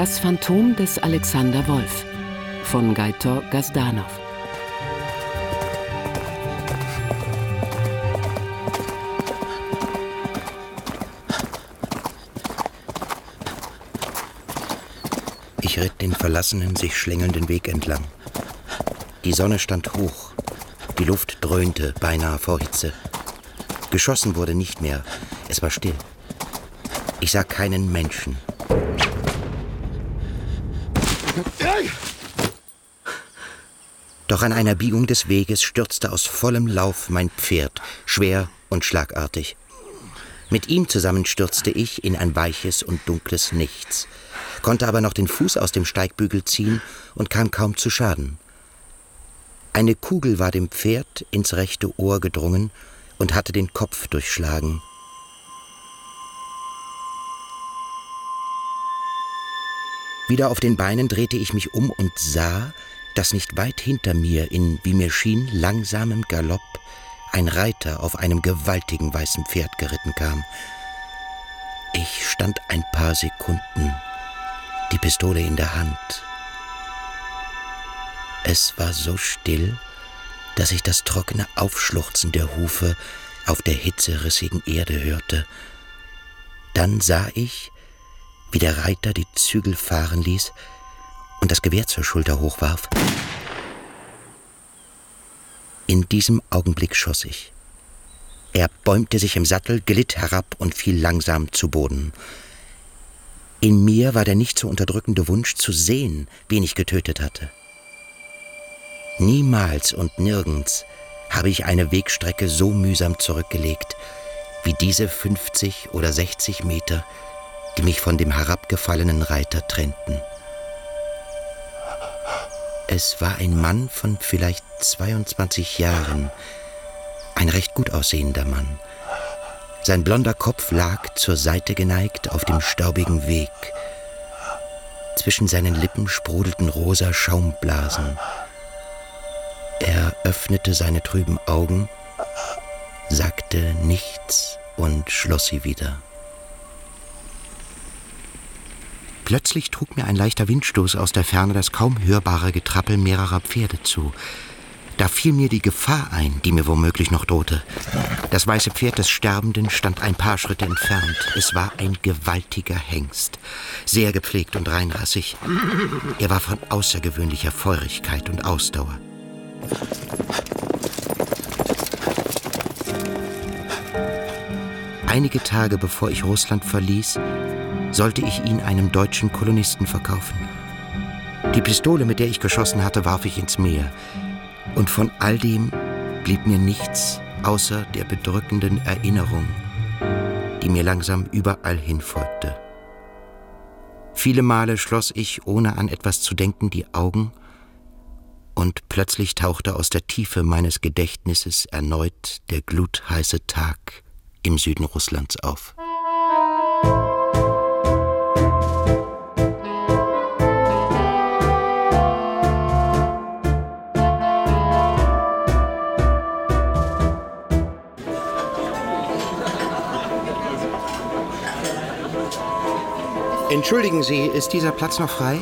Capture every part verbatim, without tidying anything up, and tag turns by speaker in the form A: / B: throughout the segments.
A: Das Phantom des Alexander Wolf von Gajtor Gazdanov.
B: Ich ritt den verlassenen, sich schlängelnden Weg entlang. Die Sonne stand hoch, die Luft dröhnte beinahe vor Hitze. Geschossen wurde nicht mehr, es war still. Ich sah keinen Menschen. Doch an einer Biegung des Weges stürzte aus vollem Lauf mein Pferd, schwer und schlagartig. Mit ihm zusammen stürzte ich in ein weiches und dunkles Nichts, konnte aber noch den Fuß aus dem Steigbügel ziehen und kam kaum zu Schaden. Eine Kugel war dem Pferd ins rechte Ohr gedrungen und hatte den Kopf durchschlagen. Wieder auf den Beinen drehte ich mich um und sah, dass nicht weit hinter mir in, wie mir schien, langsamem Galopp ein Reiter auf einem gewaltigen weißen Pferd geritten kam. Ich stand ein paar Sekunden, die Pistole in der Hand. Es war so still, dass ich das trockene Aufschluchzen der Hufe auf der hitzerissigen Erde hörte. Dann sah ich, wie der Reiter die Zügel fahren ließ und das Gewehr zur Schulter hochwarf. In diesem Augenblick schoss ich. Er bäumte sich im Sattel, glitt herab und fiel langsam zu Boden. In mir war der nicht zu unterdrückende Wunsch zu sehen, wen ich getötet hatte. Niemals und nirgends habe ich eine Wegstrecke so mühsam zurückgelegt, wie diese fünfzig oder sechzig Meter, die mich von dem herabgefallenen Reiter trennten. Es war ein Mann von vielleicht zweiundzwanzig Jahren, ein recht gut aussehender Mann. Sein blonder Kopf lag zur Seite geneigt auf dem staubigen Weg. Zwischen seinen Lippen sprudelten rosa Schaumblasen. Er öffnete seine trüben Augen, sagte nichts und schloss sie wieder. Plötzlich trug mir ein leichter Windstoß aus der Ferne das kaum hörbare Getrappel mehrerer Pferde zu. Da fiel mir die Gefahr ein, die mir womöglich noch drohte. Das weiße Pferd des Sterbenden stand ein paar Schritte entfernt. Es war ein gewaltiger Hengst, sehr gepflegt und reinrassig. Er war von außergewöhnlicher Feurigkeit und Ausdauer. Einige Tage bevor ich Russland verließ, sollte ich ihn einem deutschen Kolonisten verkaufen. Die Pistole, mit der ich geschossen hatte, warf ich ins Meer. Und von all dem blieb mir nichts außer der bedrückenden Erinnerung, die mir langsam überall hin folgte. Viele Male schloss ich, ohne an etwas zu denken, die Augen, und plötzlich tauchte aus der Tiefe meines Gedächtnisses erneut der glutheiße Tag im Süden Russlands auf. Entschuldigen Sie, ist dieser Platz noch frei?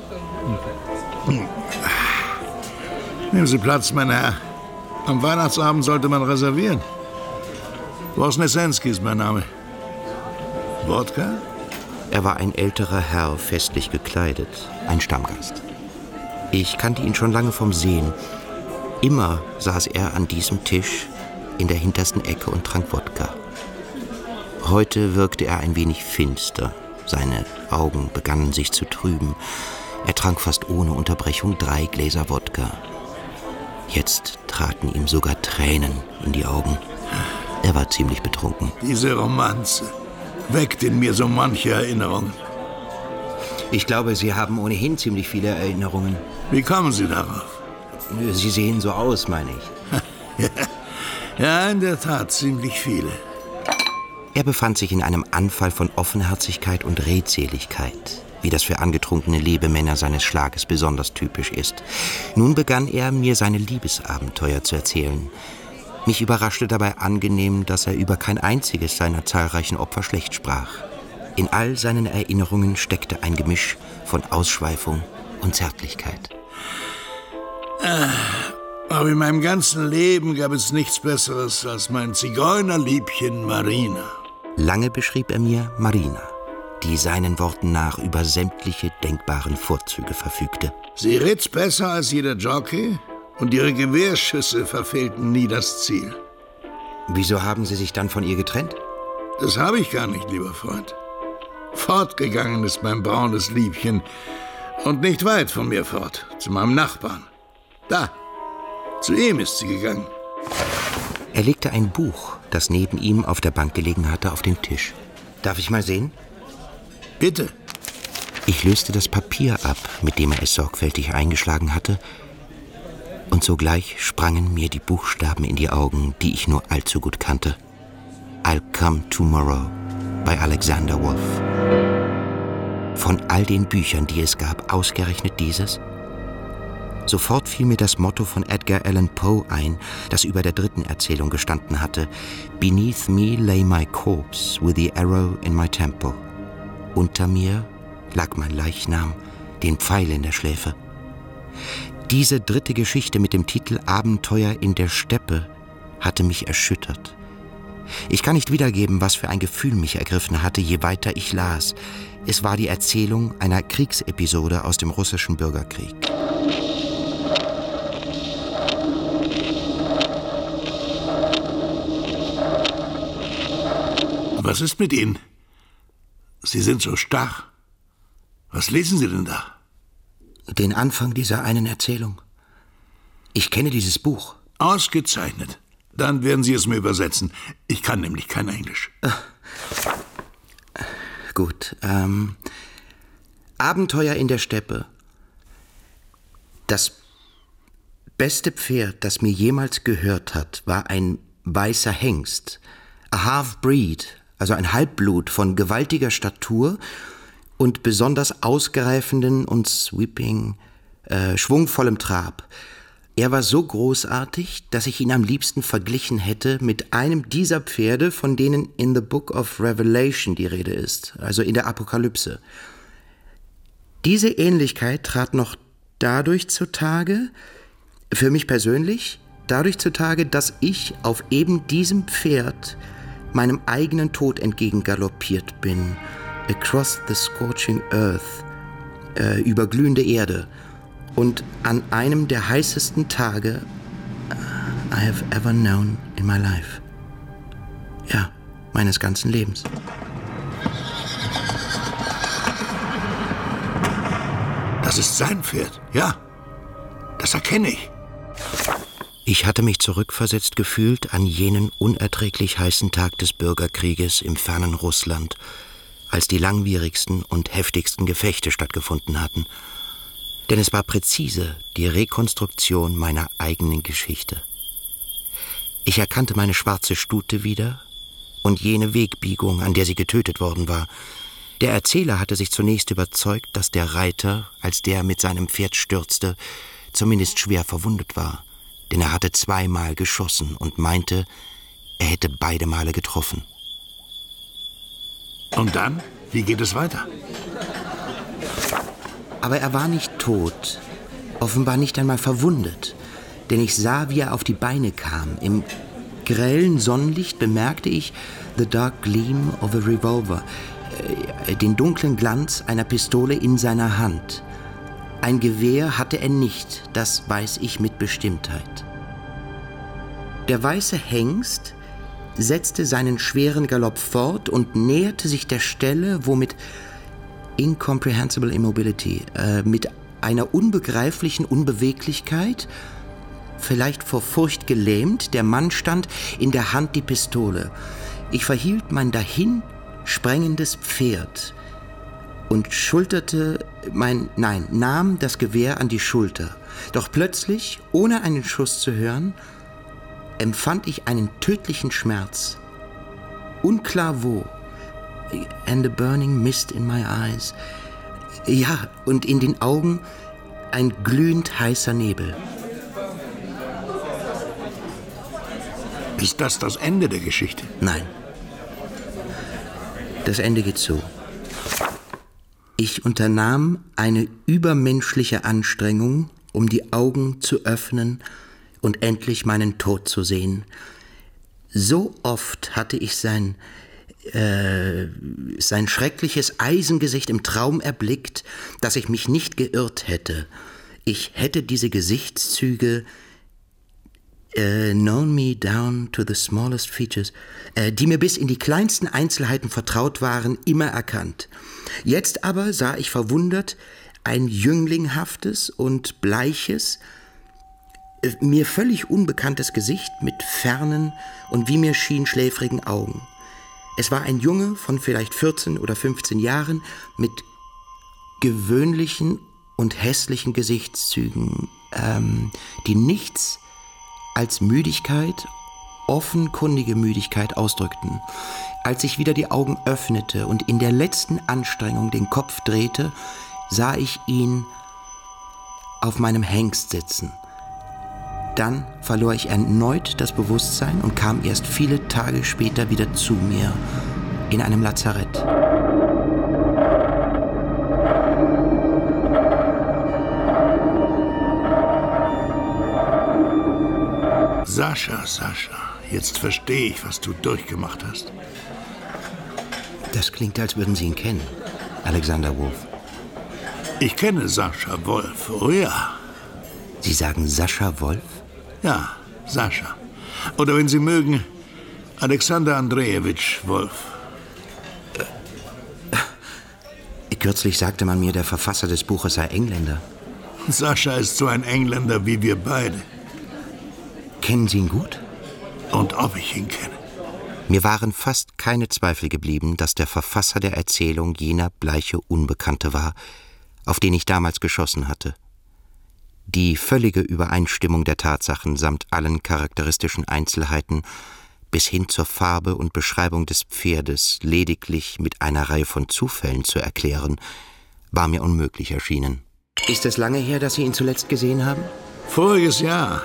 C: Nehmen Sie Platz, mein Herr. Am Weihnachtsabend sollte man reservieren. Wosnesensky ist mein Name. Wodka?
B: Er war ein älterer Herr, festlich gekleidet, ein Stammgast. Ich kannte ihn schon lange vom Sehen. Immer saß er an diesem Tisch in der hintersten Ecke und trank Wodka. Heute wirkte er ein wenig finster. Seine Augen begannen sich zu trüben. Er trank fast ohne Unterbrechung drei Gläser Wodka. Jetzt traten ihm sogar Tränen in die Augen. Er war ziemlich betrunken.
C: Diese Romanze weckt in mir so manche Erinnerungen.
B: Ich glaube, Sie haben ohnehin ziemlich viele Erinnerungen.
C: Wie kommen Sie darauf?
B: Sie sehen so aus, meine ich.
C: Ja, in der Tat, ziemlich viele.
B: Er befand sich in einem Anfall von Offenherzigkeit und Redseligkeit, wie das für angetrunkene Lebemänner seines Schlages besonders typisch ist. Nun begann er, mir seine Liebesabenteuer zu erzählen. Mich überraschte dabei angenehm, dass er über kein einziges seiner zahlreichen Opfer schlecht sprach. In all seinen Erinnerungen steckte ein Gemisch von Ausschweifung und Zärtlichkeit.
C: Aber in meinem ganzen Leben gab es nichts Besseres als mein Zigeunerliebchen Marina.
B: Lange beschrieb er mir Marina, die seinen Worten nach über sämtliche denkbaren Vorzüge verfügte.
C: Sie ritt besser als jeder Jockey und ihre Gewehrschüsse verfehlten nie das Ziel.
B: Wieso haben Sie sich dann von ihr getrennt?
C: Das habe ich gar nicht, lieber Freund. Fortgegangen ist mein braunes Liebchen und nicht weit von mir fort, zu meinem Nachbarn. Da, zu ihm ist sie gegangen.
B: Er legte ein Buch, das neben ihm auf der Bank gelegen hatte, auf den Tisch. Darf ich mal sehen?
C: Bitte.
B: Ich löste das Papier ab, mit dem er es sorgfältig eingeschlagen hatte, und sogleich sprangen mir die Buchstaben in die Augen, die ich nur allzu gut kannte. I'll Come Tomorrow bei Alexander Wolf. Von all den Büchern, die es gab, ausgerechnet dieses? Sofort fiel mir das Motto von Edgar Allan Poe ein, das über der dritten Erzählung gestanden hatte. Beneath me lay my corpse with the arrow in my temple. Unter mir lag mein Leichnam, den Pfeil in der Schläfe. Diese dritte Geschichte mit dem Titel Abenteuer in der Steppe hatte mich erschüttert. Ich kann nicht wiedergeben, was für ein Gefühl mich ergriffen hatte, je weiter ich las. Es war die Erzählung einer Kriegsepisode aus dem russischen Bürgerkrieg.
C: Was ist mit Ihnen? Sie sind so starr. Was lesen Sie denn da?
B: Den Anfang dieser einen Erzählung. Ich kenne dieses Buch.
C: Ausgezeichnet. Dann werden Sie es mir übersetzen. Ich kann nämlich kein Englisch.
B: Ach. Gut. Ähm, Abenteuer in der Steppe. Das beste Pferd, das mir jemals gehört hat, war ein weißer Hengst. A Half-Breed, also ein Halbblut von gewaltiger Statur und besonders ausgreifenden und sweeping, äh, schwungvollem Trab. Er war so großartig, dass ich ihn am liebsten verglichen hätte mit einem dieser Pferde, von denen in the Book of Revelation die Rede ist, also in der Apokalypse. Diese Ähnlichkeit trat noch dadurch zutage, für mich persönlich, dadurch zutage, dass ich auf eben diesem Pferd meinem eigenen Tod entgegengaloppiert bin, across the scorching earth, äh, über glühende Erde, und an einem der heißesten Tage uh, I have ever known in my life. Ja, meines ganzen Lebens.
C: Das ist sein Pferd, ja. Das erkenne ich.
B: Ich hatte mich zurückversetzt gefühlt an jenen unerträglich heißen Tag des Bürgerkrieges im fernen Russland, als die langwierigsten und heftigsten Gefechte stattgefunden hatten. Denn es war präzise die Rekonstruktion meiner eigenen Geschichte. Ich erkannte meine schwarze Stute wieder und jene Wegbiegung, an der sie getötet worden war. Der Erzähler hatte sich zunächst überzeugt, dass der Reiter, als der mit seinem Pferd stürzte, zumindest schwer verwundet war. Denn er hatte zweimal geschossen und meinte, er hätte beide Male getroffen.
C: Und dann? Wie geht es weiter?
B: Aber er war nicht tot, offenbar nicht einmal verwundet, denn ich sah, wie er auf die Beine kam. Im grellen Sonnenlicht bemerkte ich the dark gleam of a revolver, äh, den dunklen Glanz einer Pistole in seiner Hand. Ein Gewehr hatte er nicht, das weiß ich mit Bestimmtheit. Der weiße Hengst setzte seinen schweren Galopp fort und näherte sich der Stelle, wo mit incomprehensible immobility, äh, mit einer unbegreiflichen Unbeweglichkeit, vielleicht vor Furcht gelähmt, der Mann stand, in der Hand die Pistole. Ich verhielt mein dahin sprengendes Pferd und schulterte mein, nein, nahm das Gewehr an die Schulter. Doch plötzlich, ohne einen Schuss zu hören, empfand ich einen tödlichen Schmerz. Unklar wo. And a burning mist in my eyes. Ja, und in den Augen ein glühend heißer Nebel.
C: Ist das das Ende der Geschichte?
B: Nein. Das Ende geht so. Ich unternahm eine übermenschliche Anstrengung, um die Augen zu öffnen und endlich meinen Tod zu sehen. So oft hatte ich sein, äh, sein schreckliches Eisengesicht im Traum erblickt, dass ich mich nicht geirrt hätte. Ich hätte diese Gesichtszüge äh, known me down to the smallest features, äh, die mir bis in die kleinsten Einzelheiten vertraut waren, immer erkannt. Jetzt aber sah ich verwundert ein jünglinghaftes und bleiches, äh, mir völlig unbekanntes Gesicht mit fernen und wie mir schien schläfrigen Augen. Es war ein Junge von vielleicht vierzehn oder fünfzehn Jahren mit gewöhnlichen und hässlichen Gesichtszügen, ähm, die nichts als Müdigkeit, offenkundige Müdigkeit ausdrückten. Als ich wieder die Augen öffnete und in der letzten Anstrengung den Kopf drehte, sah ich ihn auf meinem Hengst sitzen. Dann verlor ich erneut das Bewusstsein und kam erst viele Tage später wieder zu mir in einem Lazarett.
C: Sascha, Sascha, jetzt verstehe ich, was du durchgemacht hast.
B: Das klingt, als würden Sie ihn kennen, Alexander Wolf.
C: Ich kenne Sascha Wolf, oh ja.
B: Sie sagen Sascha Wolf?
C: Ja, Sascha. Oder wenn Sie mögen, Alexander Andrejewitsch Wolf.
B: Äh, kürzlich sagte man mir, der Verfasser des Buches sei Engländer.
C: Sascha ist so ein Engländer wie wir beide.
B: Kennen Sie ihn gut?
C: Und ob ich ihn kenne?
B: Mir waren fast keine Zweifel geblieben, dass der Verfasser der Erzählung jener bleiche Unbekannte war, auf den ich damals geschossen hatte. Die völlige Übereinstimmung der Tatsachen samt allen charakteristischen Einzelheiten bis hin zur Farbe und Beschreibung des Pferdes lediglich mit einer Reihe von Zufällen zu erklären, war mir unmöglich erschienen. Ist es lange her, dass Sie ihn zuletzt gesehen haben?
C: Voriges Jahr.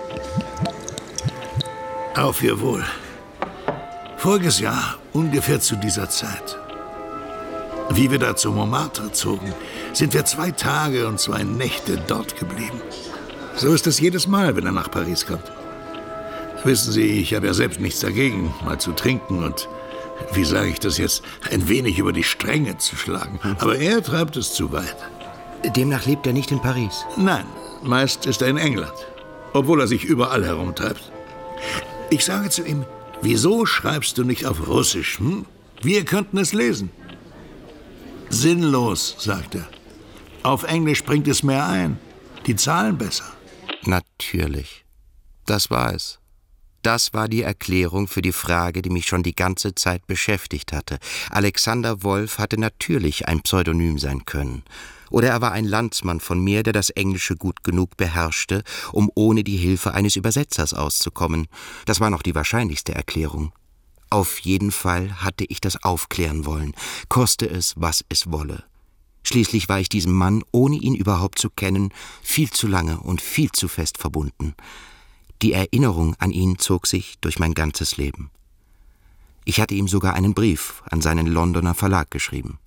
C: Auf Ihr Wohl. Voriges Jahr, ungefähr zu dieser Zeit. Wie wir da zu Montmartre zogen, sind wir zwei Tage und zwei Nächte dort geblieben. So ist es jedes Mal, wenn er nach Paris kommt. Wissen Sie, ich habe ja selbst nichts dagegen, mal zu trinken und, wie sage ich das jetzt, ein wenig über die Stränge zu schlagen. Aber er treibt es zu weit.
B: Demnach lebt er nicht in Paris?
C: Nein, meist ist er in England, obwohl er sich überall herumtreibt. Ich sage zu ihm, wieso schreibst du nicht auf Russisch? Hm? Wir könnten es lesen. Sinnlos, sagt er. Auf Englisch bringt es mehr ein. Die zahlen besser.
B: Natürlich. Das war es. Das war die Erklärung für die Frage, die mich schon die ganze Zeit beschäftigt hatte. Alexander Wolf hatte natürlich ein Pseudonym sein können. Oder er war ein Landsmann von mir, der das Englische gut genug beherrschte, um ohne die Hilfe eines Übersetzers auszukommen. Das war noch die wahrscheinlichste Erklärung. Auf jeden Fall hatte ich das aufklären wollen, koste es, was es wolle. Schließlich war ich diesem Mann, ohne ihn überhaupt zu kennen, viel zu lange und viel zu fest verbunden. Die Erinnerung an ihn zog sich durch mein ganzes Leben. Ich hatte ihm sogar einen Brief an seinen Londoner Verlag geschrieben.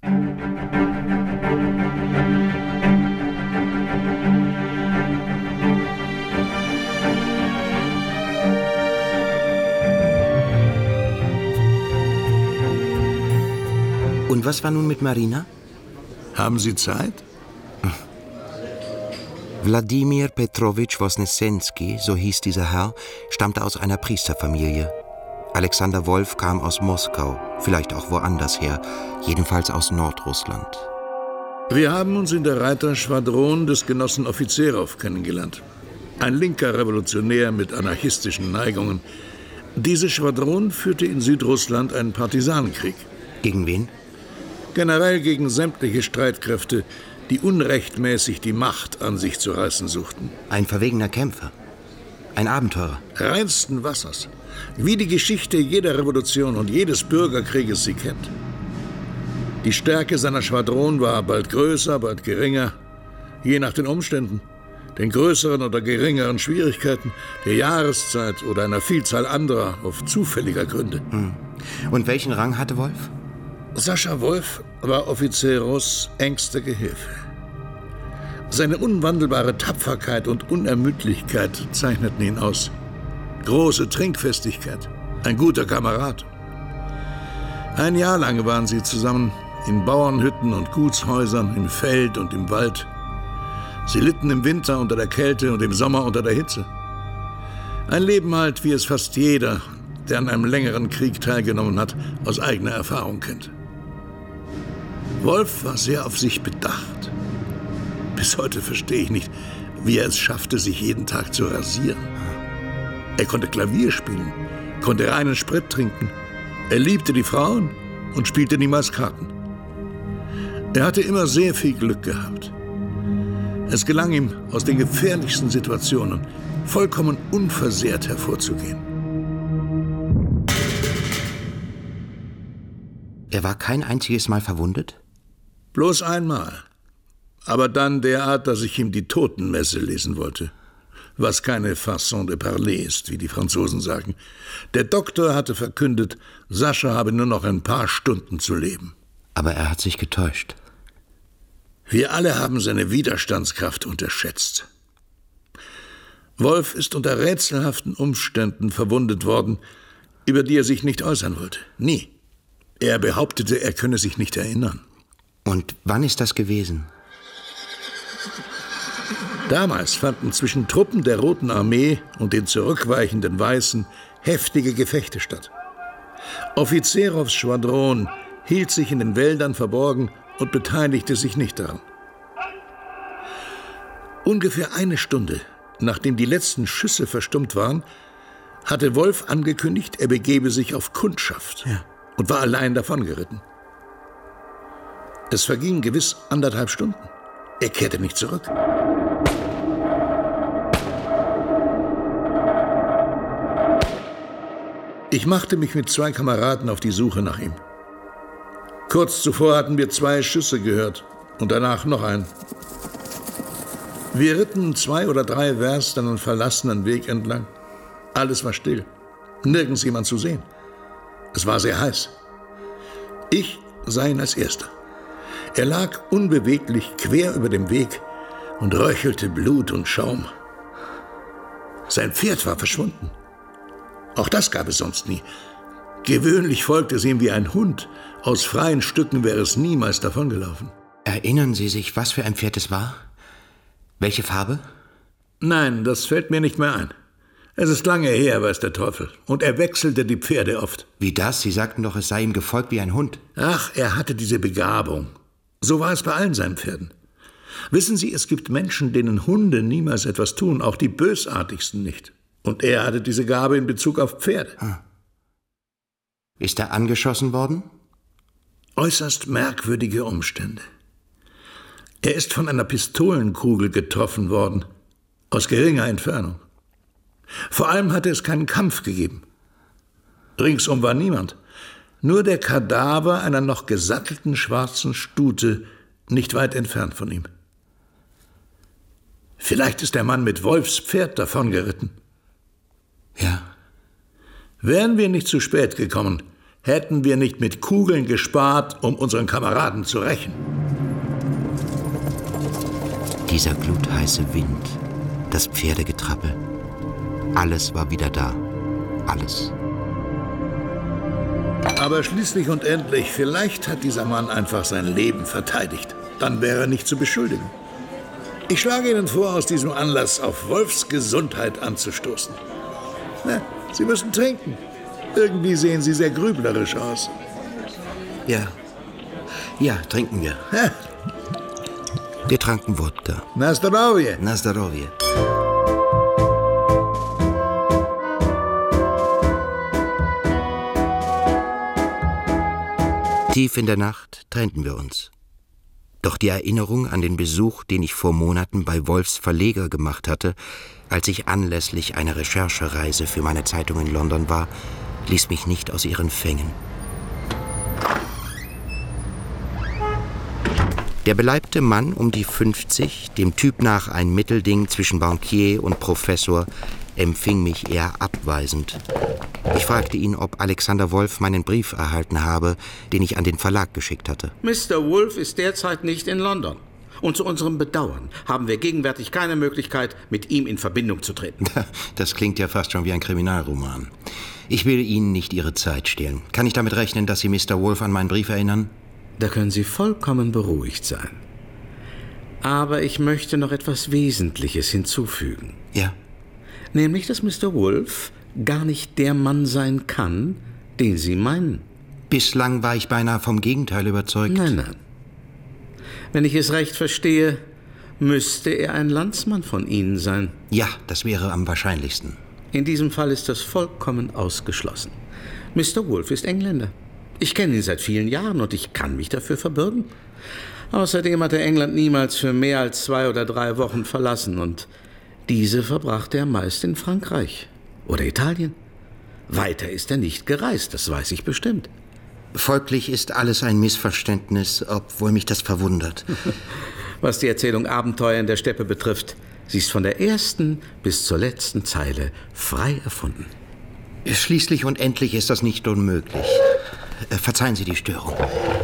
B: Und was war nun mit Marina?
C: Haben Sie Zeit?
B: Wladimir Petrowitsch Wosnessenski, so hieß dieser Herr, stammte aus einer Priesterfamilie. Alexander Wolf kam aus Moskau, vielleicht auch woanders her, jedenfalls aus Nordrussland.
C: Wir haben uns in der Reiterschwadron des Genossen Offizierow kennengelernt. Ein linker Revolutionär mit anarchistischen Neigungen. Diese Schwadron führte in Südrussland einen Partisanenkrieg.
B: Gegen wen?
C: Generell gegen sämtliche Streitkräfte, die unrechtmäßig die Macht an sich zu reißen suchten.
B: Ein verwegener Kämpfer. Ein Abenteurer.
C: Reinsten Wassers. Wie die Geschichte jeder Revolution und jedes Bürgerkrieges sie kennt. Die Stärke seiner Schwadron war bald größer, bald geringer, je nach den Umständen, den größeren oder geringeren Schwierigkeiten, der Jahreszeit oder einer Vielzahl anderer, oft zufälliger Gründe.
B: Und welchen Rang hatte Wolf?
C: Sascha Wolf war Offizier Ross' engster Gehilfe. Seine unwandelbare Tapferkeit und Unermüdlichkeit zeichneten ihn aus. Große Trinkfestigkeit, ein guter Kamerad. Ein Jahr lang waren sie zusammen in Bauernhütten und Gutshäusern, im Feld und im Wald. Sie litten im Winter unter der Kälte und im Sommer unter der Hitze. Ein Leben halt, wie es fast jeder, der an einem längeren Krieg teilgenommen hat, aus eigener Erfahrung kennt. Wolf war sehr auf sich bedacht. Bis heute verstehe ich nicht, wie er es schaffte, sich jeden Tag zu rasieren. Er konnte Klavier spielen, konnte reinen Sprit trinken. Er liebte die Frauen und spielte niemals Karten. Er hatte immer sehr viel Glück gehabt. Es gelang ihm, aus den gefährlichsten Situationen vollkommen unversehrt hervorzugehen.
B: Er war kein einziges Mal verwundet?
C: Bloß einmal. Aber dann derart, dass ich ihm die Totenmesse lesen wollte. Was keine Façon de parler ist, wie die Franzosen sagen. Der Doktor hatte verkündet, Sascha habe nur noch ein paar Stunden zu leben.
B: Aber er hat sich getäuscht.
C: Wir alle haben seine Widerstandskraft unterschätzt. Wolf ist unter rätselhaften Umständen verwundet worden, über die er sich nicht äußern wollte. Nie. Er behauptete, er könne sich nicht erinnern.
B: Und wann ist das gewesen?
C: Damals fanden zwischen Truppen der Roten Armee und den zurückweichenden Weißen heftige Gefechte statt. Offizierows Schwadron hielt sich in den Wäldern verborgen und beteiligte sich nicht daran. Ungefähr eine Stunde, nachdem die letzten Schüsse verstummt waren, hatte Wolf angekündigt, er begebe sich auf Kundschaft ja. und war allein davongeritten. Es vergingen gewiss anderthalb Stunden. Er kehrte nicht zurück. Ich machte mich mit zwei Kameraden auf die Suche nach ihm. Kurz zuvor hatten wir zwei Schüsse gehört und danach noch einen. Wir ritten zwei oder drei Werst einen verlassenen Weg entlang. Alles war still, nirgends jemand zu sehen. Es war sehr heiß. Ich sah ihn als Erster. Er lag unbeweglich quer über dem Weg und röchelte Blut und Schaum. Sein Pferd war verschwunden. Auch das gab es sonst nie. Gewöhnlich folgte es ihm wie ein Hund. Aus freien Stücken wäre es niemals davongelaufen.
B: Erinnern Sie sich, was für ein Pferd es war? Welche Farbe?
C: Nein, das fällt mir nicht mehr ein. Es ist lange her, weiß der Teufel. Und er wechselte die Pferde oft.
B: Wie das? Sie sagten doch, es sei ihm gefolgt wie ein Hund.
C: Ach, er hatte diese Begabung. So war es bei allen seinen Pferden. Wissen Sie, es gibt Menschen, denen Hunde niemals etwas tun, auch die bösartigsten nicht. Und er hatte diese Gabe in Bezug auf Pferde.
B: Ah. Ist er angeschossen worden?
C: Äußerst merkwürdige Umstände. Er ist von einer Pistolenkugel getroffen worden, aus geringer Entfernung. Vor allem hatte es keinen Kampf gegeben. Ringsum war niemand. Nur der Kadaver einer noch gesattelten schwarzen Stute nicht weit entfernt von ihm. Vielleicht ist der Mann mit Wolfs Pferd davongeritten.
B: Ja.
C: Wären wir nicht zu spät gekommen, hätten wir nicht mit Kugeln gespart, um unseren Kameraden zu rächen.
B: Dieser glutheiße Wind, das Pferdegetrappel, alles war wieder da. Alles.
C: Aber schließlich und endlich, vielleicht hat dieser Mann einfach sein Leben verteidigt. Dann wäre er nicht zu beschuldigen. Ich schlage Ihnen vor, aus diesem Anlass auf Wolfs Gesundheit anzustoßen. Na, Sie müssen trinken. Irgendwie sehen Sie sehr grüblerisch aus.
B: Ja, ja, trinken wir.
C: Ha.
B: Wir tranken Wodka.
C: Na zdrowie.
B: Na zdrowie. Tief in der Nacht trennten wir uns. Doch die Erinnerung an den Besuch, den ich vor Monaten bei Wolfs Verleger gemacht hatte, als ich anlässlich einer Recherchereise für meine Zeitung in London war, ließ mich nicht aus ihren Fängen. Der beleibte Mann um die fünfzig, dem Typ nach ein Mittelding zwischen Bankier und Professor, empfing mich eher abweisend. Ich fragte ihn, ob Alexander Wolf meinen Brief erhalten habe, den ich an den Verlag geschickt hatte.
D: Mister Wolf ist derzeit nicht in London. Und zu unserem Bedauern haben wir gegenwärtig keine Möglichkeit, mit ihm in Verbindung zu treten.
B: Das klingt ja fast schon wie ein Kriminalroman. Ich will Ihnen nicht Ihre Zeit stehlen. Kann ich damit rechnen, dass Sie Mister Wolf an meinen Brief erinnern?
D: Da können Sie vollkommen beruhigt sein. Aber ich möchte noch etwas Wesentliches hinzufügen.
B: Ja.
D: Nämlich, dass Mister Wolf gar nicht der Mann sein kann, den Sie meinen.
B: Bislang war ich beinahe vom Gegenteil überzeugt.
D: Nein, nein. Wenn ich es recht verstehe, müsste er ein Landsmann von Ihnen sein.
B: Ja, das wäre am wahrscheinlichsten.
D: In diesem Fall ist das vollkommen ausgeschlossen. Mister Wolf ist Engländer. Ich kenne ihn seit vielen Jahren und ich kann mich dafür verbürgen. Außerdem hat er England niemals für mehr als zwei oder drei Wochen verlassen und diese verbrachte er meist in Frankreich oder Italien. Weiter ist er nicht gereist, das weiß ich bestimmt.
B: Folglich ist alles ein Missverständnis, obwohl mich das verwundert.
D: Was die Erzählung Abenteuer in der Steppe betrifft, sie ist von der ersten bis zur letzten Zeile frei erfunden.
B: Schließlich und endlich ist das nicht unmöglich. Verzeihen Sie die Störung.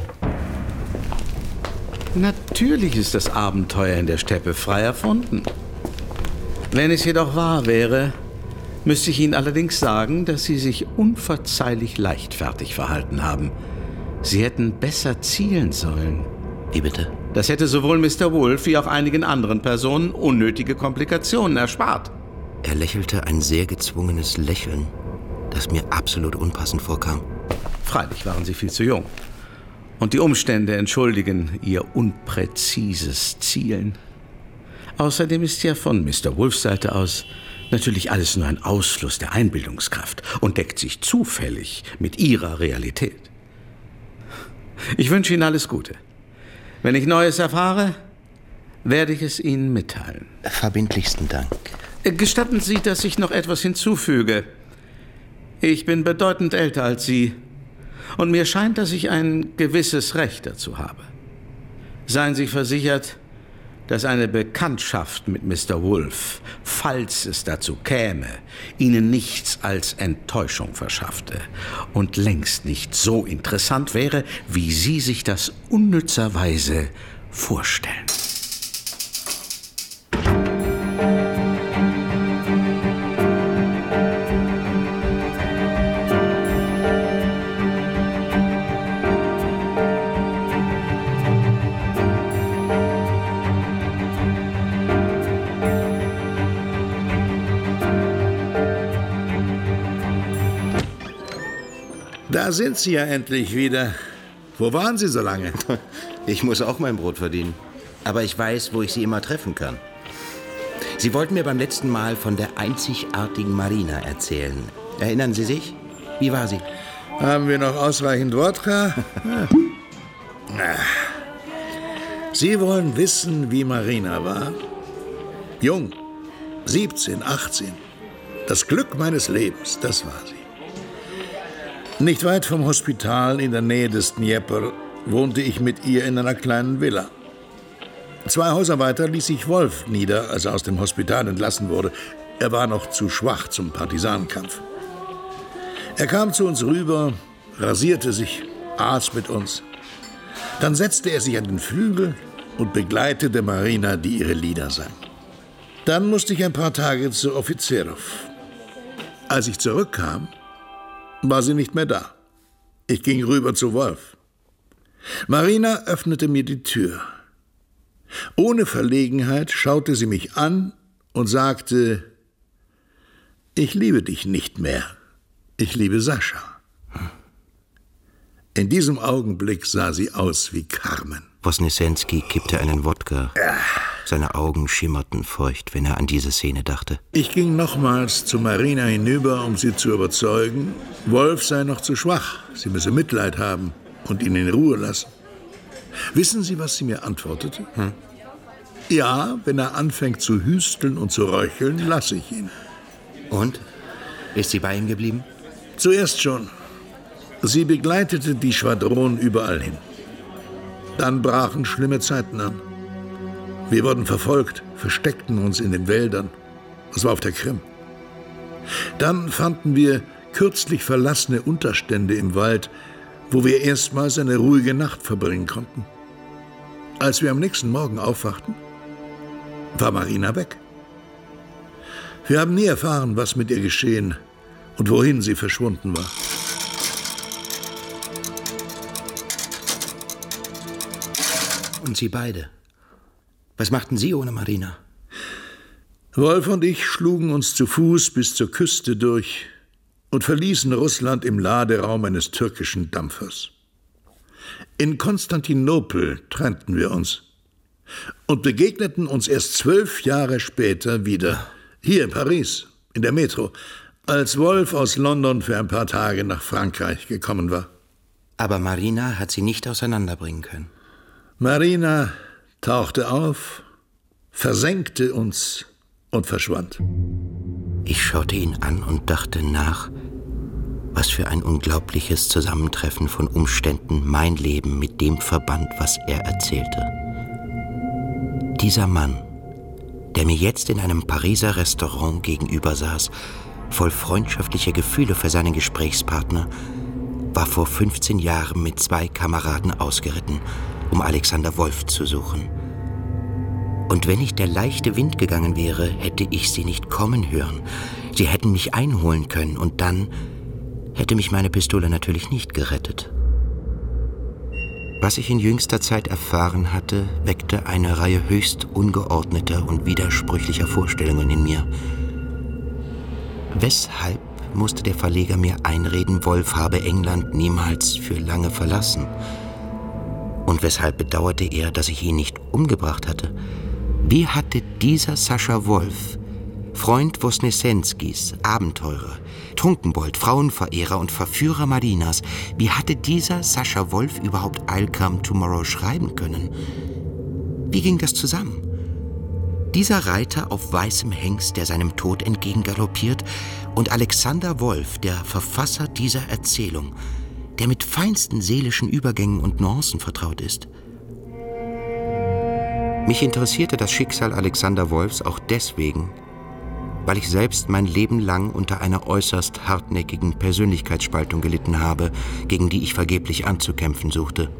D: Natürlich ist das Abenteuer in der Steppe frei erfunden. Wenn es jedoch wahr wäre, müsste ich Ihnen allerdings sagen, dass Sie sich unverzeihlich leichtfertig verhalten haben. Sie hätten besser zielen sollen.
B: Wie bitte?
D: Das hätte sowohl Mister Wolf wie auch einigen anderen Personen unnötige Komplikationen erspart.
B: Er lächelte ein sehr gezwungenes Lächeln, das mir absolut unpassend vorkam.
D: Freilich waren Sie viel zu jung. Und die Umstände entschuldigen Ihr unpräzises Zielen. Außerdem ist ja von Mister Wolfs Seite aus natürlich alles nur ein Ausfluss der Einbildungskraft und deckt sich zufällig mit Ihrer Realität. Ich wünsche Ihnen alles Gute. Wenn ich Neues erfahre, werde ich es Ihnen mitteilen.
B: Verbindlichsten Dank.
D: Gestatten Sie, dass ich noch etwas hinzufüge. Ich bin bedeutend älter als Sie und mir scheint, dass ich ein gewisses Recht dazu habe. Seien Sie versichert, dass eine Bekanntschaft mit Mister Wolf, falls es dazu käme, Ihnen nichts als Enttäuschung verschaffte und längst nicht so interessant wäre, wie Sie sich das unnützerweise vorstellen.
C: Da sind Sie ja endlich wieder. Wo waren Sie so lange?
B: Ich muss auch mein Brot verdienen. Aber ich weiß, wo ich Sie immer treffen kann. Sie wollten mir beim letzten Mal von der einzigartigen Marina erzählen. Erinnern Sie sich? Wie war sie?
C: Haben wir noch ausreichend Wodka? Sie wollen wissen, wie Marina war? Jung, siebzehn, achtzehn. Das Glück meines Lebens, das war sie. Nicht weit vom Hospital in der Nähe des Dnieper wohnte ich mit ihr in einer kleinen Villa. Zwei Häuser weiter ließ sich Wolf nieder, als er aus dem Hospital entlassen wurde. Er war noch zu schwach zum Partisanenkampf. Er kam zu uns rüber, rasierte sich, aß mit uns. Dann setzte er sich an den Flügel und begleitete Marina, die ihre Lieder sang. Dann musste ich ein paar Tage zu Offizierow. Als ich zurückkam, war sie nicht mehr da. Ich ging rüber zu Wolf. Marina öffnete mir die Tür. Ohne Verlegenheit schaute sie mich an und sagte: Ich liebe dich nicht mehr. Ich liebe Sascha. In diesem Augenblick sah sie aus wie Carmen.
B: Wosniewski kippte einen Wodka. Seine Augen schimmerten feucht, wenn er an diese Szene dachte.
C: Ich ging nochmals zu Marina hinüber, um sie zu überzeugen, Wolf sei noch zu schwach, sie müsse Mitleid haben und ihn in Ruhe lassen. Wissen Sie, was sie mir antwortete? Hm? Ja, wenn er anfängt zu hüsteln und zu röcheln, lasse ich ihn.
B: Und? Ist sie bei ihm geblieben?
C: Zuerst schon. Sie begleitete die Schwadron überall hin. Dann brachen schlimme Zeiten an. Wir wurden verfolgt, versteckten uns in den Wäldern. Das war auf der Krim. Dann fanden wir kürzlich verlassene Unterstände im Wald, wo wir erstmals eine ruhige Nacht verbringen konnten. Als wir am nächsten Morgen aufwachten, war Marina weg. Wir haben nie erfahren, was mit ihr geschehen und wohin sie verschwunden war.
B: Und Sie beide? Was machten Sie ohne Marina?
C: Wolf und ich schlugen uns zu Fuß bis zur Küste durch und verließen Russland im Laderaum eines türkischen Dampfers. In Konstantinopel trennten wir uns und begegneten uns erst zwölf Jahre später wieder, hier in Paris, in der Metro, als Wolf aus London für ein paar Tage nach Frankreich gekommen war.
B: Aber Marina hat Sie nicht auseinanderbringen können.
C: Marina tauchte auf, versenkte uns und verschwand.
B: Ich schaute ihn an und dachte nach, was für ein unglaubliches Zusammentreffen von Umständen mein Leben mit dem verband, was er erzählte. Dieser Mann, der mir jetzt in einem Pariser Restaurant gegenüber saß, voll freundschaftlicher Gefühle für seinen Gesprächspartner, war vor fünfzehn Jahren mit zwei Kameraden ausgeritten, um Alexander Wolf zu suchen. Und wenn nicht der leichte Wind gegangen wäre, hätte ich sie nicht kommen hören. Sie hätten mich einholen können und dann hätte mich meine Pistole natürlich nicht gerettet. Was ich in jüngster Zeit erfahren hatte, weckte eine Reihe höchst ungeordneter und widersprüchlicher Vorstellungen in mir. Weshalb musste der Verleger mir einreden, Wolf habe England niemals für lange verlassen? Und weshalb bedauerte er, dass ich ihn nicht umgebracht hatte? Wie hatte dieser Sascha Wolf, Freund Wosnesenskis, Abenteurer, Trunkenbold, Frauenverehrer und Verführer Marinas, wie hatte dieser Sascha Wolf überhaupt I'll Come Tomorrow schreiben können? Wie ging das zusammen? Dieser Reiter auf weißem Hengst, der seinem Tod entgegengaloppiert, und Alexander Wolf, der Verfasser dieser Erzählung, der mit feinsten seelischen Übergängen und Nuancen vertraut ist. Mich interessierte das Schicksal Alexander Wolfs auch deswegen, weil ich selbst mein Leben lang unter einer äußerst hartnäckigen Persönlichkeitsspaltung gelitten habe, gegen die ich vergeblich anzukämpfen suchte.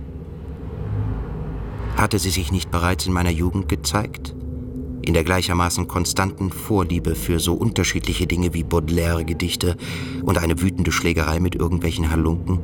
B: Hatte sie sich nicht bereits in meiner Jugend gezeigt? In der gleichermaßen konstanten Vorliebe für so unterschiedliche Dinge wie Baudelaire-Gedichte und eine wütende Schlägerei mit irgendwelchen Halunken?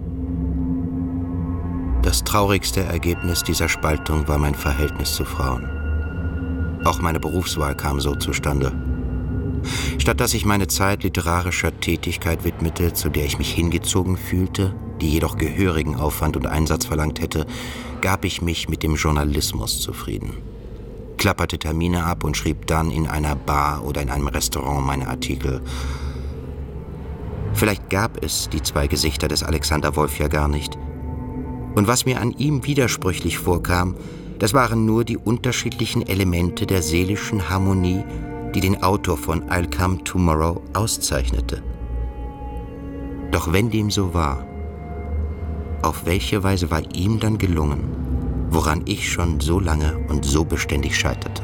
B: Das traurigste Ergebnis dieser Spaltung war mein Verhältnis zu Frauen. Auch meine Berufswahl kam so zustande. Statt dass ich meine Zeit literarischer Tätigkeit widmete, zu der ich mich hingezogen fühlte, die jedoch gehörigen Aufwand und Einsatz verlangt hätte, gab ich mich mit dem Journalismus zufrieden. Klapperte Termine ab und schrieb dann in einer Bar oder in einem Restaurant meine Artikel. Vielleicht gab es die zwei Gesichter des Alexander Wolf ja gar nicht. Und was mir an ihm widersprüchlich vorkam, das waren nur die unterschiedlichen Elemente der seelischen Harmonie, die den Autor von I'll Come Tomorrow auszeichnete. Doch wenn dem so war, auf welche Weise war ihm dann gelungen, woran ich schon so lange und so beständig scheiterte?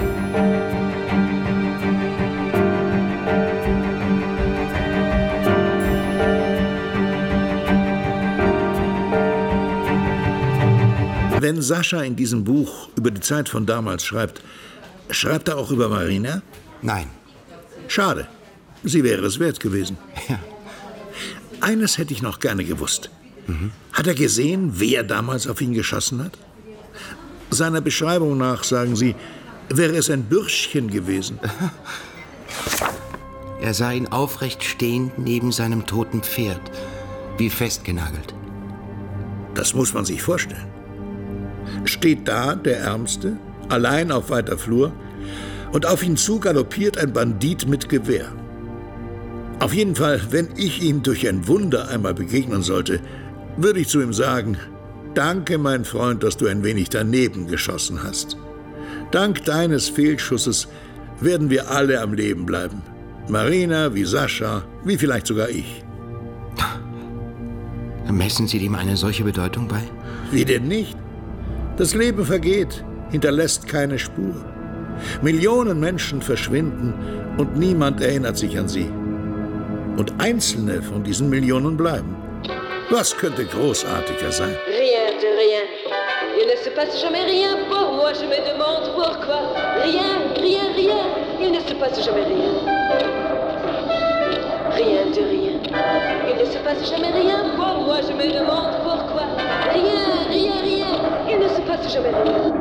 C: Wenn Sascha in diesem Buch über die Zeit von damals schreibt, schreibt er auch über Marina?
B: Nein.
C: Schade. Sie wäre es wert gewesen.
B: Ja.
C: Eines hätte ich noch gerne gewusst.
B: Mhm.
C: Hat er gesehen, wer damals auf ihn geschossen hat? Seiner Beschreibung nach, sagen Sie, wäre es ein Bürschchen gewesen.
B: Er sah ihn aufrecht stehend neben seinem toten Pferd, wie festgenagelt.
C: Das muss man sich vorstellen. Steht da der Ärmste, allein auf weiter Flur, und auf ihn zu galoppiert ein Bandit mit Gewehr. Auf jeden Fall, wenn ich ihm durch ein Wunder einmal begegnen sollte, würde ich zu ihm sagen: Danke, mein Freund, dass du ein wenig daneben geschossen hast. Dank deines Fehlschusses werden wir alle am Leben bleiben. Marina, wie Sascha, wie vielleicht sogar ich.
B: Messen Sie dem eine solche Bedeutung bei?
C: Wie denn nicht? Das Leben vergeht, hinterlässt keine Spur. Millionen Menschen verschwinden und niemand erinnert sich an sie. und einzelne von diesen Millionen bleiben. Was könnte großartiger sein?
E: Rien de rien. Il ne se passe jamais rien pour moi, je me demande pourquoi. Rien, rien, rien. Il ne se passe jamais rien. Rien de rien. Il ne se passe jamais rien pour moi, je me demande pourquoi. Rien, rien, rien. Il ne se passe jamais rien.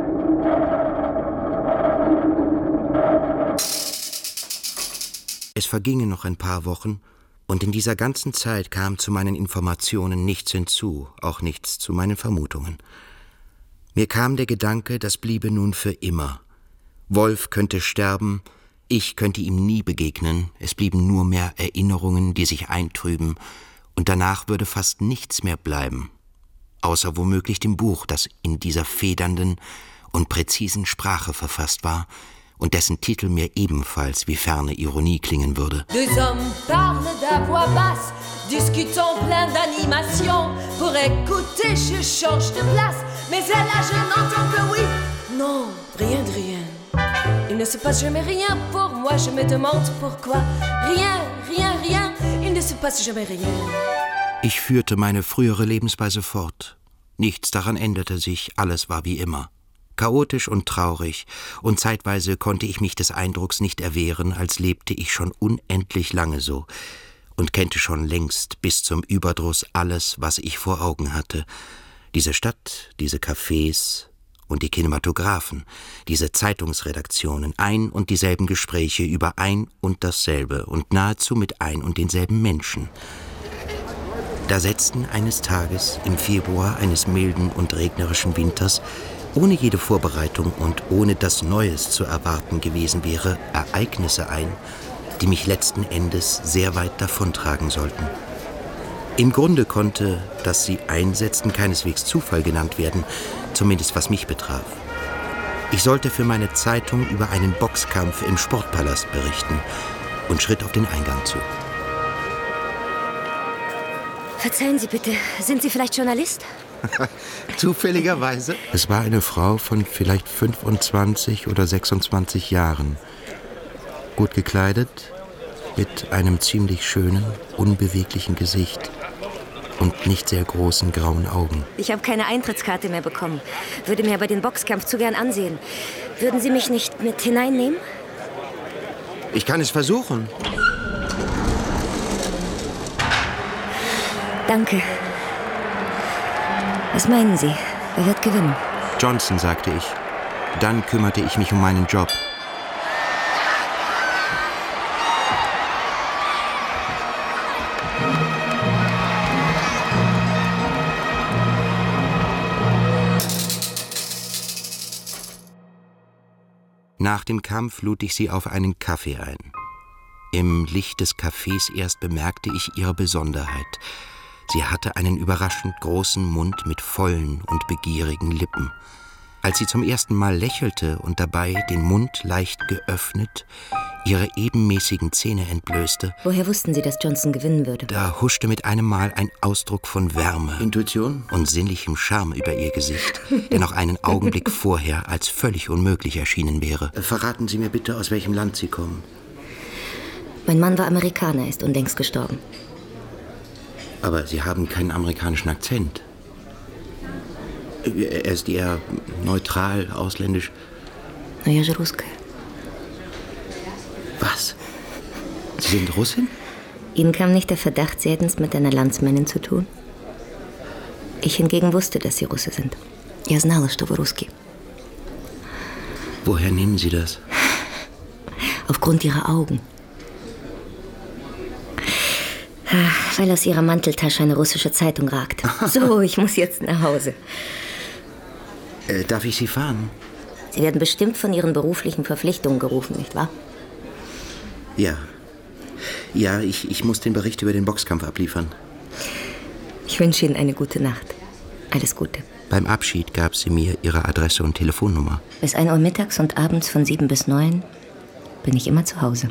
B: Es vergingen noch ein paar Wochen, und in dieser ganzen Zeit kam zu meinen Informationen nichts hinzu, auch nichts zu meinen Vermutungen. Mir kam der Gedanke, das bliebe nun für immer. Wolf könnte sterben, ich könnte ihm nie begegnen, es blieben nur mehr Erinnerungen, die sich eintrüben, und danach würde fast nichts mehr bleiben, außer womöglich dem Buch, das in dieser federnden und präzisen Sprache verfasst war, und dessen Titel mir ebenfalls wie ferne Ironie klingen würde.
F: Deux hommes parlent d'à voix basse, discutant plein d'animation. Pour écouter, je change de place, mais elle là, je n'entends que oui. Non, rien de rien. Il ne se passe jamais rien pour moi, je me demande pourquoi. Rien, rien, rien, il ne se passe jamais rien.
B: Ich führte meine frühere Lebensweise fort. Nichts daran änderte sich, alles war wie immer. Chaotisch und traurig, und zeitweise konnte ich mich des Eindrucks nicht erwehren, als lebte ich schon unendlich lange so und kennte schon längst bis zum Überdruss alles, was ich vor Augen hatte. Diese Stadt, diese Cafés und die Kinematographen, diese Zeitungsredaktionen, ein und dieselben Gespräche über ein und dasselbe und nahezu mit ein und denselben Menschen. Da setzten eines Tages im Februar eines milden und regnerischen Winters, ohne jede Vorbereitung und ohne dass Neues zu erwarten gewesen wäre, Ereignisse ein, die mich letzten Endes sehr weit davontragen sollten. Im Grunde konnte, dass sie einsetzten, keineswegs Zufall genannt werden, zumindest was mich betraf. Ich sollte für meine Zeitung über einen Boxkampf im Sportpalast berichten und schritt auf den Eingang zu.
G: Verzeihen Sie bitte, sind Sie vielleicht Journalist?
B: Zufälligerweise? Es war eine Frau von vielleicht fünfundzwanzig oder sechsundzwanzig Jahren. Gut gekleidet, mit einem ziemlich schönen, unbeweglichen Gesicht und nicht sehr großen grauen Augen.
G: Ich habe keine Eintrittskarte mehr bekommen. Würde mir aber den Boxkampf zu gern ansehen. Würden Sie mich nicht mit hineinnehmen?
B: Ich kann es versuchen.
G: Danke. Was meinen Sie? Wer wird gewinnen?
B: Johnson, sagte ich. Dann kümmerte ich mich um meinen Job. Nach dem Kampf lud ich sie auf einen Kaffee ein. Im Licht des Cafés erst bemerkte ich ihre Besonderheit. Sie hatte einen überraschend großen Mund mit vollen und begierigen Lippen. Als sie zum ersten Mal lächelte und dabei den Mund leicht geöffnet, ihre ebenmäßigen Zähne entblößte.
G: Woher wussten Sie, dass Johnson gewinnen würde?
B: Da huschte mit einem Mal ein Ausdruck von Wärme,
C: Intuition
B: und sinnlichem Charme über ihr Gesicht, der noch einen Augenblick vorher als völlig unmöglich erschienen wäre. Verraten Sie mir bitte, aus welchem Land Sie kommen.
G: Mein Mann war Amerikaner, ist unlängst gestorben.
B: Aber Sie haben keinen amerikanischen Akzent. Er ist eher neutral, ausländisch.
G: Na ja, Ruska.
B: Was? Sie sind Russin?
G: Ihnen kam nicht der Verdacht, Sie hätten es mit einer Landsmännin zu tun? Ich hingegen wusste, dass Sie Russe sind. Я знала, что вы русский.
B: Woher nehmen Sie das?
G: Aufgrund Ihrer Augen. Weil aus Ihrer Manteltasche eine russische Zeitung ragt. So, ich muss jetzt nach Hause.
B: Äh, darf ich Sie fahren?
G: Sie werden bestimmt von Ihren beruflichen Verpflichtungen gerufen, nicht wahr?
B: Ja. Ja, ich, ich muss den Bericht über den Boxkampf abliefern.
G: Ich wünsche Ihnen eine gute Nacht. Alles Gute.
B: Beim Abschied gab sie mir ihre Adresse und Telefonnummer.
G: Bis ein Uhr mittags und abends von sieben bis neun bin ich immer zu Hause.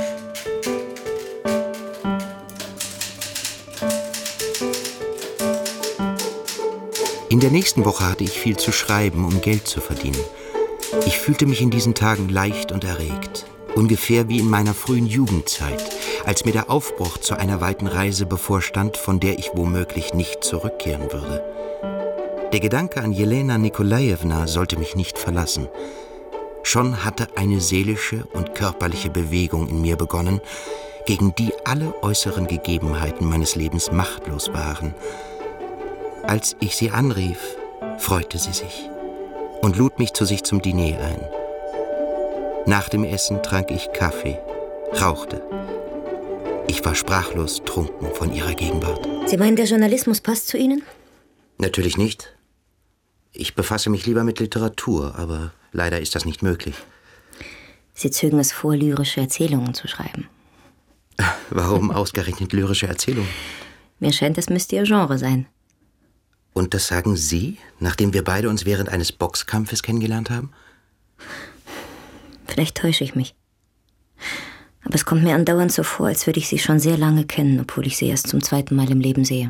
B: In der nächsten Woche hatte ich viel zu schreiben, um Geld zu verdienen. Ich fühlte mich in diesen Tagen leicht und erregt. Ungefähr wie in meiner frühen Jugendzeit, als mir der Aufbruch zu einer weiten Reise bevorstand, von der ich womöglich nicht zurückkehren würde. Der Gedanke an Jelena Nikolajewna sollte mich nicht verlassen. Schon hatte eine seelische und körperliche Bewegung in mir begonnen, gegen die alle äußeren Gegebenheiten meines Lebens machtlos waren. Als ich sie anrief, freute sie sich und lud mich zu sich zum Diner ein. Nach dem Essen trank ich Kaffee, rauchte. Ich war sprachlos trunken von ihrer Gegenwart.
G: Sie meinen, der Journalismus passt zu Ihnen?
B: Natürlich nicht. Ich befasse mich lieber mit Literatur, aber leider ist das nicht möglich.
G: Sie zögen es vor, lyrische Erzählungen zu schreiben.
B: Warum ausgerechnet lyrische Erzählungen?
G: Mir scheint, das müsste Ihr Genre sein.
B: Und das sagen Sie, nachdem wir beide uns während eines Boxkampfes kennengelernt haben?
G: Vielleicht täusche ich mich. Aber es kommt mir andauernd so vor, als würde ich Sie schon sehr lange kennen, obwohl ich Sie erst zum zweiten Mal im Leben sehe.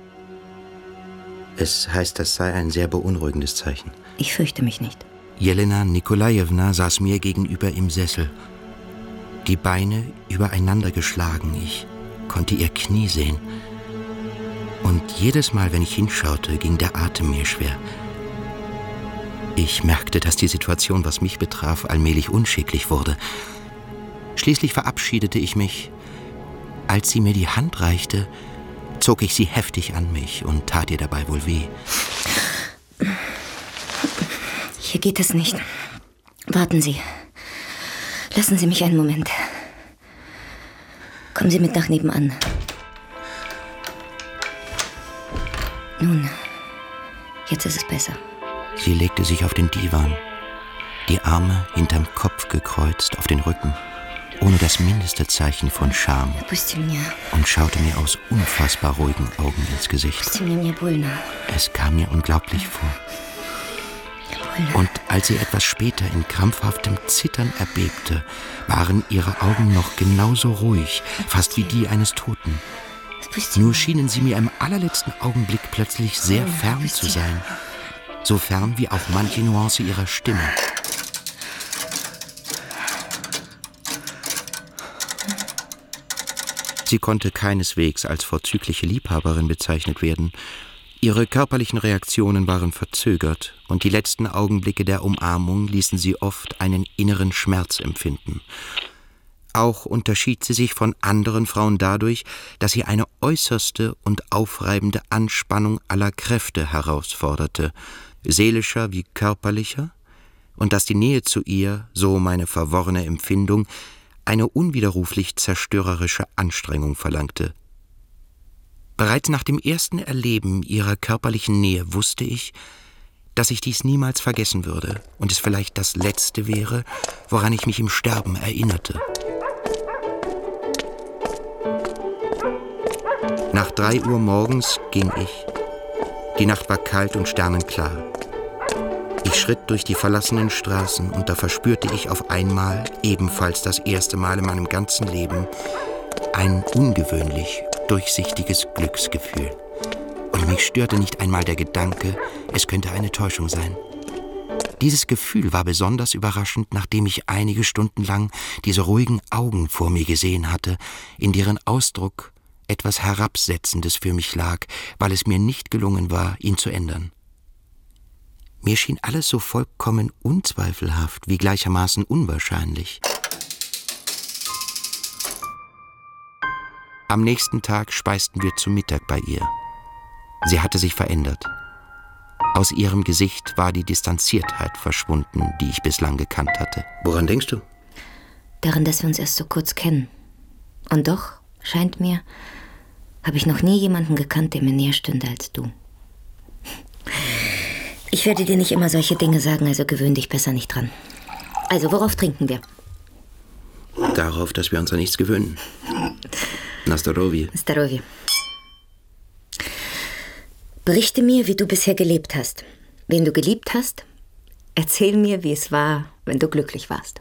B: Es heißt, das sei ein sehr beunruhigendes Zeichen.
G: Ich fürchte mich nicht.
B: Jelena Nikolajewna saß mir gegenüber im Sessel. Die Beine übereinander geschlagen. Ich konnte ihr Knie sehen. Und jedes Mal, wenn ich hinschaute, ging der Atem mir schwer. Ich merkte, dass die Situation, was mich betraf, allmählich unschicklich wurde. Schließlich verabschiedete ich mich. Als sie mir die Hand reichte, zog ich sie heftig an mich und tat ihr dabei wohl weh.
G: Hier geht es nicht. Warten Sie. Lassen Sie mich einen Moment. Kommen Sie mit nach nebenan. Nun, jetzt ist es besser.
B: Sie legte sich auf den Divan, die Arme hinterm Kopf gekreuzt auf den Rücken, ohne das mindeste Zeichen von Scham, und schaute mir aus unfassbar ruhigen Augen ins Gesicht. Es kam mir unglaublich vor. Und als sie etwas später in krampfhaftem Zittern erbebte, waren ihre Augen noch genauso ruhig, fast wie die eines Toten. Nur schienen sie mir im allerletzten Augenblick plötzlich sehr fern zu sein. So fern wie auch manche Nuance ihrer Stimme. Sie konnte keineswegs als vorzügliche Liebhaberin bezeichnet werden. Ihre körperlichen Reaktionen waren verzögert und die letzten Augenblicke der Umarmung ließen sie oft einen inneren Schmerz empfinden. Auch unterschied sie sich von anderen Frauen dadurch, dass sie eine äußerste und aufreibende Anspannung aller Kräfte herausforderte, seelischer wie körperlicher, und dass die Nähe zu ihr, so meine verworrene Empfindung, eine unwiderruflich zerstörerische Anstrengung verlangte. Bereits nach dem ersten Erleben ihrer körperlichen Nähe wusste ich, dass ich dies niemals vergessen würde und es vielleicht das Letzte wäre, woran ich mich im Sterben erinnerte. Nach drei Uhr morgens ging ich. Die Nacht war kalt und sternenklar. Ich schritt durch die verlassenen Straßen und da verspürte ich auf einmal, ebenfalls das erste Mal in meinem ganzen Leben, ein ungewöhnlich durchsichtiges Glücksgefühl. Und mich störte nicht einmal der Gedanke, es könnte eine Täuschung sein. Dieses Gefühl war besonders überraschend, nachdem ich einige Stunden lang diese ruhigen Augen vor mir gesehen hatte, in deren Ausdruck etwas Herabsetzendes für mich lag, weil es mir nicht gelungen war, ihn zu ändern. Mir schien alles so vollkommen unzweifelhaft wie gleichermaßen unwahrscheinlich. Am nächsten Tag speisten wir zu Mittag bei ihr. Sie hatte sich verändert. Aus ihrem Gesicht war die Distanziertheit verschwunden, die ich bislang gekannt hatte. Woran denkst du?
G: Daran, dass wir uns erst so kurz kennen. Und doch, scheint mir, habe ich noch nie jemanden gekannt, der mir näher stünde als du. Ich werde dir nicht immer solche Dinge sagen, also gewöhn dich besser nicht dran. Also, worauf trinken wir?
B: Darauf, dass wir uns an nichts gewöhnen. Na zdorowie.
G: Zdorowie. Berichte mir, wie du bisher gelebt hast. Wen du geliebt hast. Erzähl mir, wie es war, wenn du glücklich warst.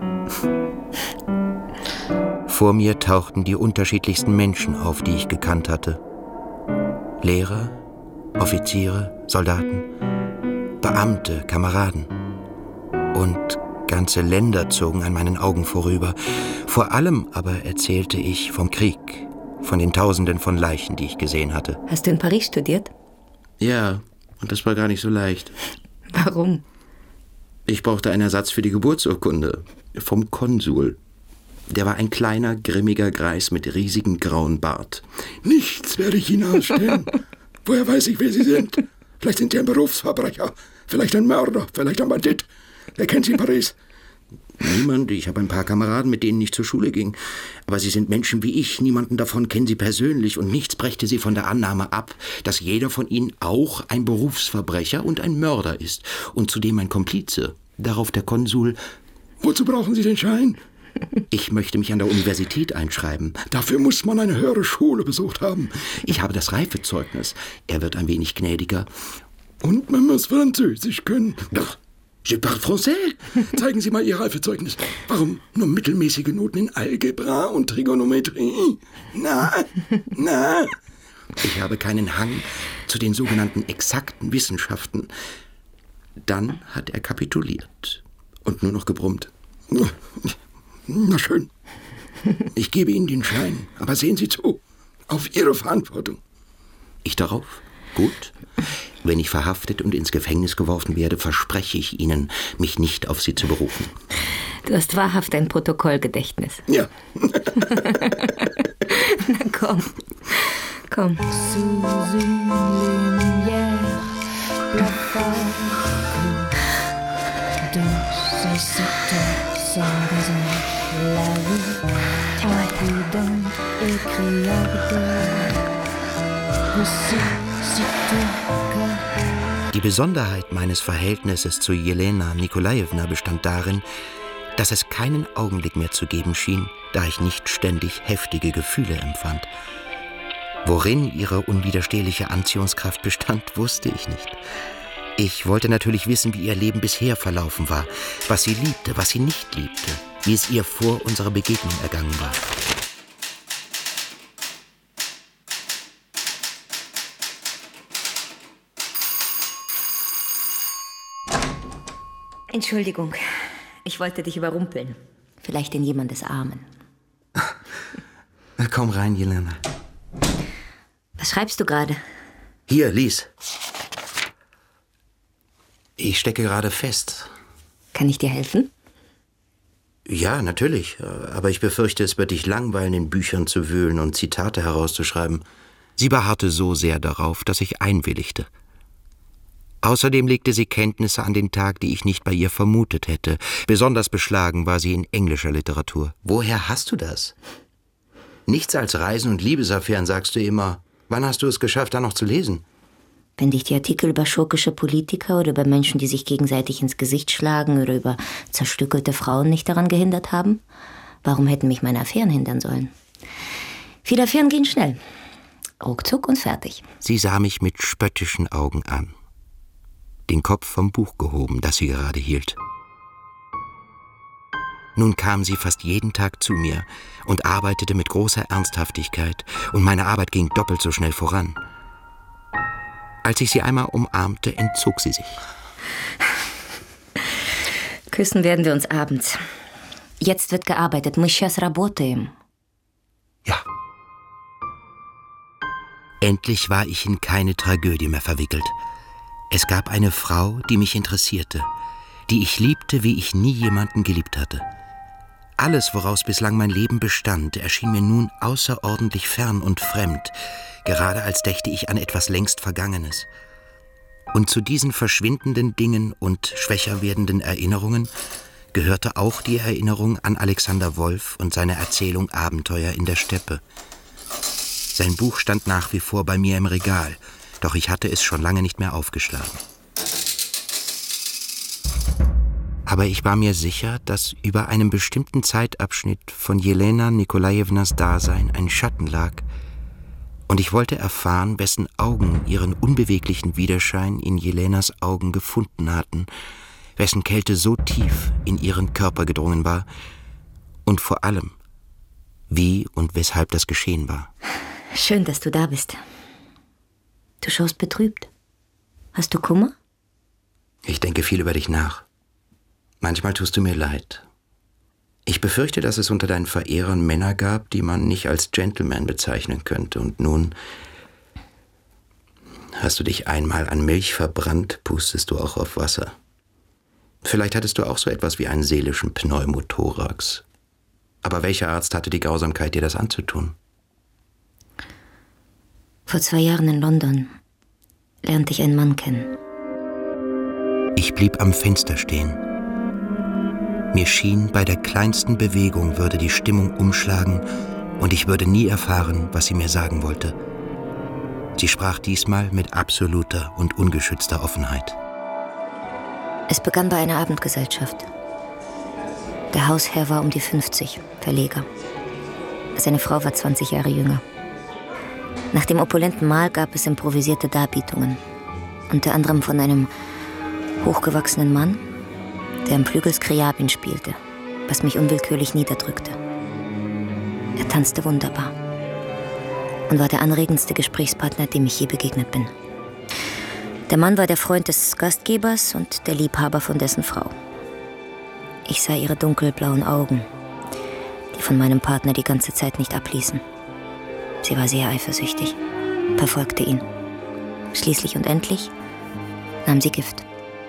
B: Vor mir tauchten die unterschiedlichsten Menschen auf, die ich gekannt hatte. Lehrer, Offiziere, Soldaten, Beamte, Kameraden und Ganze Länder zogen an meinen Augen vorüber. Vor allem aber erzählte ich vom Krieg, von den Tausenden von Leichen, die ich gesehen hatte.
G: Hast du in Paris studiert?
B: Ja, und das war gar nicht so leicht.
G: Warum?
B: Ich brauchte einen Ersatz für die Geburtsurkunde. Vom Konsul. Der war ein kleiner, grimmiger Greis mit riesigem grauen Bart.
H: Nichts werde ich Ihnen ausstellen. Woher weiß ich, wer Sie sind? Vielleicht sind Sie ein Berufsverbrecher, vielleicht ein Mörder, vielleicht ein Bandit. Wer kennt Sie in Paris?
B: Niemand. Ich habe ein paar Kameraden, mit denen ich zur Schule ging. Aber sie sind Menschen wie ich. Niemanden davon kennen sie persönlich. Und nichts brächte sie von der Annahme ab, dass jeder von ihnen auch ein Berufsverbrecher und ein Mörder ist. Und zudem ein Komplize. Darauf der Konsul:
H: Wozu brauchen Sie den Schein?
B: Ich möchte mich an der Universität einschreiben.
H: Dafür muss man eine höhere Schule besucht haben.
B: Ich habe das Reifezeugnis. Er wird ein wenig gnädiger.
H: Und man muss Französisch können.
B: Doch, je parle français.
H: Zeigen Sie mal Ihr Reifezeugnis. Warum nur mittelmäßige Noten in Algebra und Trigonometrie? Na, na.
B: Ich habe keinen Hang zu den sogenannten exakten Wissenschaften. Dann hat er kapituliert und nur noch gebrummt.
H: Na schön. Ich gebe Ihnen den Schein, aber sehen Sie zu, auf Ihre Verantwortung.
B: Ich darauf? Gut. Wenn ich verhaftet und ins Gefängnis geworfen werde, verspreche ich Ihnen, mich nicht auf Sie zu berufen.
G: Du hast wahrhaft ein Protokollgedächtnis.
H: Ja.
G: Na komm, komm.
B: Die Besonderheit meines Verhältnisses zu Jelena Nikolajewna bestand darin, dass es keinen Augenblick mehr zu geben schien, da ich nicht ständig heftige Gefühle empfand. Worin ihre unwiderstehliche Anziehungskraft bestand, wusste ich nicht. Ich wollte natürlich wissen, wie ihr Leben bisher verlaufen war, was sie liebte, was sie nicht liebte, wie es ihr vor unserer Begegnung ergangen war.
G: Entschuldigung, ich wollte dich überrumpeln. Vielleicht in jemandes Armen.
B: Komm rein, Jelena.
G: Was schreibst du gerade?
B: Hier, lies. Ich stecke gerade fest.
G: Kann ich dir helfen?
B: Ja, natürlich. Aber ich befürchte, es wird dich langweilen, in Büchern zu wühlen und Zitate herauszuschreiben. Sie beharrte so sehr darauf, dass ich einwilligte. Außerdem legte sie Kenntnisse an den Tag, die ich nicht bei ihr vermutet hätte. Besonders beschlagen war sie in englischer Literatur. Woher hast du das? Nichts als Reisen und Liebesaffären, sagst du immer. Wann hast du es geschafft, da noch zu lesen?
G: Wenn dich die Artikel über schurkische Politiker oder über Menschen, die sich gegenseitig ins Gesicht schlagen oder über zerstückelte Frauen nicht daran gehindert haben, warum hätten mich meine Affären hindern sollen? Viele Affären gehen schnell. Ruckzuck und fertig.
B: Sie sah mich mit spöttischen Augen an. Den Kopf vom Buch gehoben, das sie gerade hielt. Nun kam sie fast jeden Tag zu mir und arbeitete mit großer Ernsthaftigkeit, und meine Arbeit ging doppelt so schnell voran. Als ich sie einmal umarmte, entzog sie sich.
G: Küssen werden wir uns abends. Jetzt wird gearbeitet. Мы сейчас работаем.
B: Ja. Endlich war ich in keine Tragödie mehr verwickelt. Es gab eine Frau, die mich interessierte, die ich liebte, wie ich nie jemanden geliebt hatte. Alles, woraus bislang mein Leben bestand, erschien mir nun außerordentlich fern und fremd, gerade als dächte ich an etwas längst Vergangenes. Und zu diesen verschwindenden Dingen und schwächer werdenden Erinnerungen gehörte auch die Erinnerung an Alexander Wolf und seine Erzählung Abenteuer in der Steppe. Sein Buch stand nach wie vor bei mir im Regal, doch ich hatte es schon lange nicht mehr aufgeschlagen. Aber ich war mir sicher, dass über einem bestimmten Zeitabschnitt von Jelena Nikolajewnas Dasein ein Schatten lag, und ich wollte erfahren, wessen Augen ihren unbeweglichen Widerschein in Jelenas Augen gefunden hatten, wessen Kälte so tief in ihren Körper gedrungen war, und vor allem, wie und weshalb das geschehen war.
G: Schön, dass du da bist. Du schaust betrübt. Hast du Kummer?
B: Ich denke viel über dich nach. Manchmal tust du mir leid. Ich befürchte, dass es unter deinen Verehrern Männer gab, die man nicht als Gentleman bezeichnen könnte. Und nun hast du dich einmal an Milch verbrannt, pustest du auch auf Wasser. Vielleicht hattest du auch so etwas wie einen seelischen Pneumothorax. Aber welcher Arzt hatte die Grausamkeit, dir das anzutun?
G: Vor zwei Jahren in London lernte ich einen Mann kennen.
B: Ich blieb am Fenster stehen. Mir schien, bei der kleinsten Bewegung würde die Stimmung umschlagen und ich würde nie erfahren, was sie mir sagen wollte. Sie sprach diesmal mit absoluter und ungeschützter Offenheit.
G: Es begann bei einer Abendgesellschaft. Der Hausherr war um die fünfzig, Verleger. Seine Frau war zwanzig Jahre jünger. Nach dem opulenten Mahl gab es improvisierte Darbietungen. Unter anderem von einem hochgewachsenen Mann, der am Flügel Scriabin spielte, was mich unwillkürlich niederdrückte. Er tanzte wunderbar und war der anregendste Gesprächspartner, dem ich je begegnet bin. Der Mann war der Freund des Gastgebers und der Liebhaber von dessen Frau. Ich sah ihre dunkelblauen Augen, die von meinem Partner die ganze Zeit nicht abließen. Sie war sehr eifersüchtig, verfolgte ihn. Schließlich und endlich nahm sie Gift.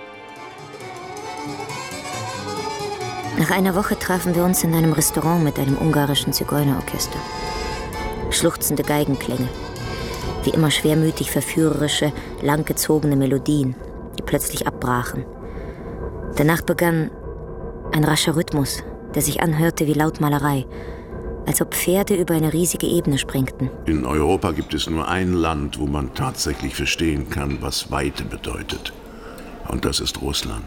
G: Nach einer Woche trafen wir uns in einem Restaurant mit einem ungarischen Zigeunerorchester. Schluchzende Geigenklänge, wie immer schwermütig verführerische, langgezogene Melodien, die plötzlich abbrachen. Danach begann ein rascher Rhythmus, der sich anhörte wie Lautmalerei, als ob Pferde über eine riesige Ebene sprengten.
I: In Europa gibt es nur ein Land, wo man tatsächlich verstehen kann, was Weite bedeutet. Und das ist Russland.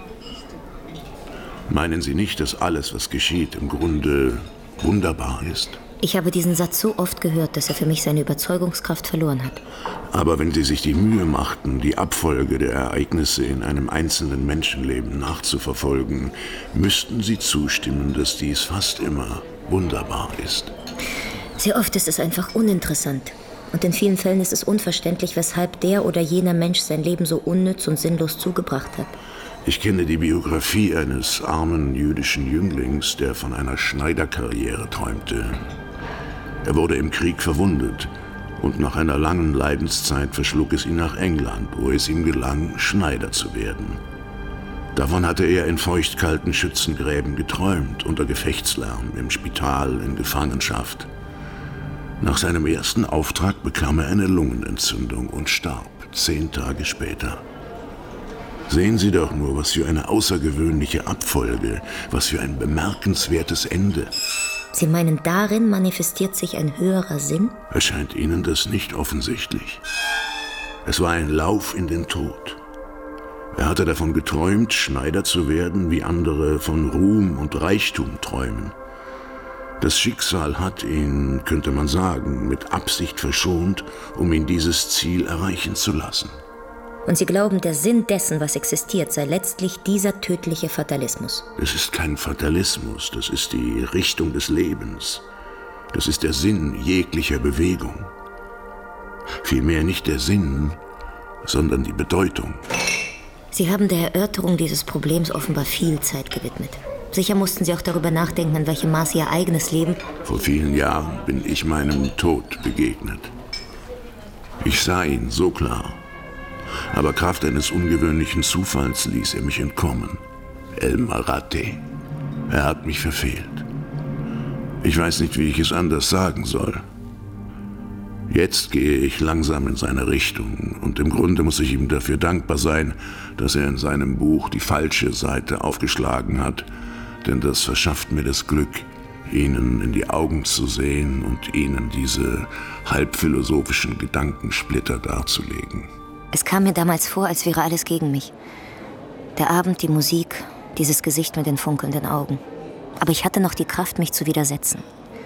I: Meinen Sie nicht, dass alles, was geschieht, im Grunde wunderbar ist?
G: Ich habe diesen Satz so oft gehört, dass er für mich seine Überzeugungskraft verloren hat.
I: Aber wenn Sie sich die Mühe machten, die Abfolge der Ereignisse in einem einzelnen Menschenleben nachzuverfolgen, müssten Sie zustimmen, dass dies fast immer wunderbar ist.
G: Sehr oft ist es einfach uninteressant. Und in vielen Fällen ist es unverständlich, weshalb der oder jener Mensch sein Leben so unnütz und sinnlos zugebracht hat.
I: Ich kenne die Biografie eines armen jüdischen Jünglings, der von einer Schneiderkarriere träumte. Er wurde im Krieg verwundet und nach einer langen Leidenszeit verschlug es ihn nach England, wo es ihm gelang, Schneider zu werden. Davon hatte er in feuchtkalten Schützengräben geträumt, unter Gefechtslärm, im Spital, in Gefangenschaft. Nach seinem ersten Auftrag bekam er eine Lungenentzündung und starb, zehn Tage später. Sehen Sie doch nur, was für eine außergewöhnliche Abfolge, was für ein bemerkenswertes Ende.
G: Sie meinen, darin manifestiert sich ein höherer Sinn?
I: Erscheint Ihnen das nicht offensichtlich? Es war ein Lauf in den Tod. Er hatte davon geträumt, Schneider zu werden, wie andere von Ruhm und Reichtum träumen. Das Schicksal hat ihn, könnte man sagen, mit Absicht verschont, um ihn dieses Ziel erreichen zu lassen.
G: Und Sie glauben, der Sinn dessen, was existiert, sei letztlich dieser tödliche Fatalismus?
I: Das ist kein Fatalismus, das ist die Richtung des Lebens. Das ist der Sinn jeglicher Bewegung. Vielmehr nicht der Sinn, sondern die Bedeutung.
G: Sie haben der Erörterung dieses Problems offenbar viel Zeit gewidmet. Sicher mussten Sie auch darüber nachdenken, in welchem Maß Ihr eigenes Leben...
I: Vor vielen Jahren bin ich meinem Tod begegnet. Ich sah ihn so klar. Aber Kraft eines ungewöhnlichen Zufalls ließ er mich entkommen. El Marate. Er hat mich verfehlt. Ich weiß nicht, wie ich es anders sagen soll. Jetzt gehe ich langsam in seine Richtung und im Grunde muss ich ihm dafür dankbar sein, dass er in seinem Buch die falsche Seite aufgeschlagen hat, denn das verschafft mir das Glück, Ihnen in die Augen zu sehen und Ihnen diese halbphilosophischen Gedankensplitter darzulegen.
G: Es kam mir damals vor, als wäre alles gegen mich. Der Abend, die Musik, dieses Gesicht mit den funkelnden Augen. Aber ich hatte noch die Kraft, mich zu widersetzen.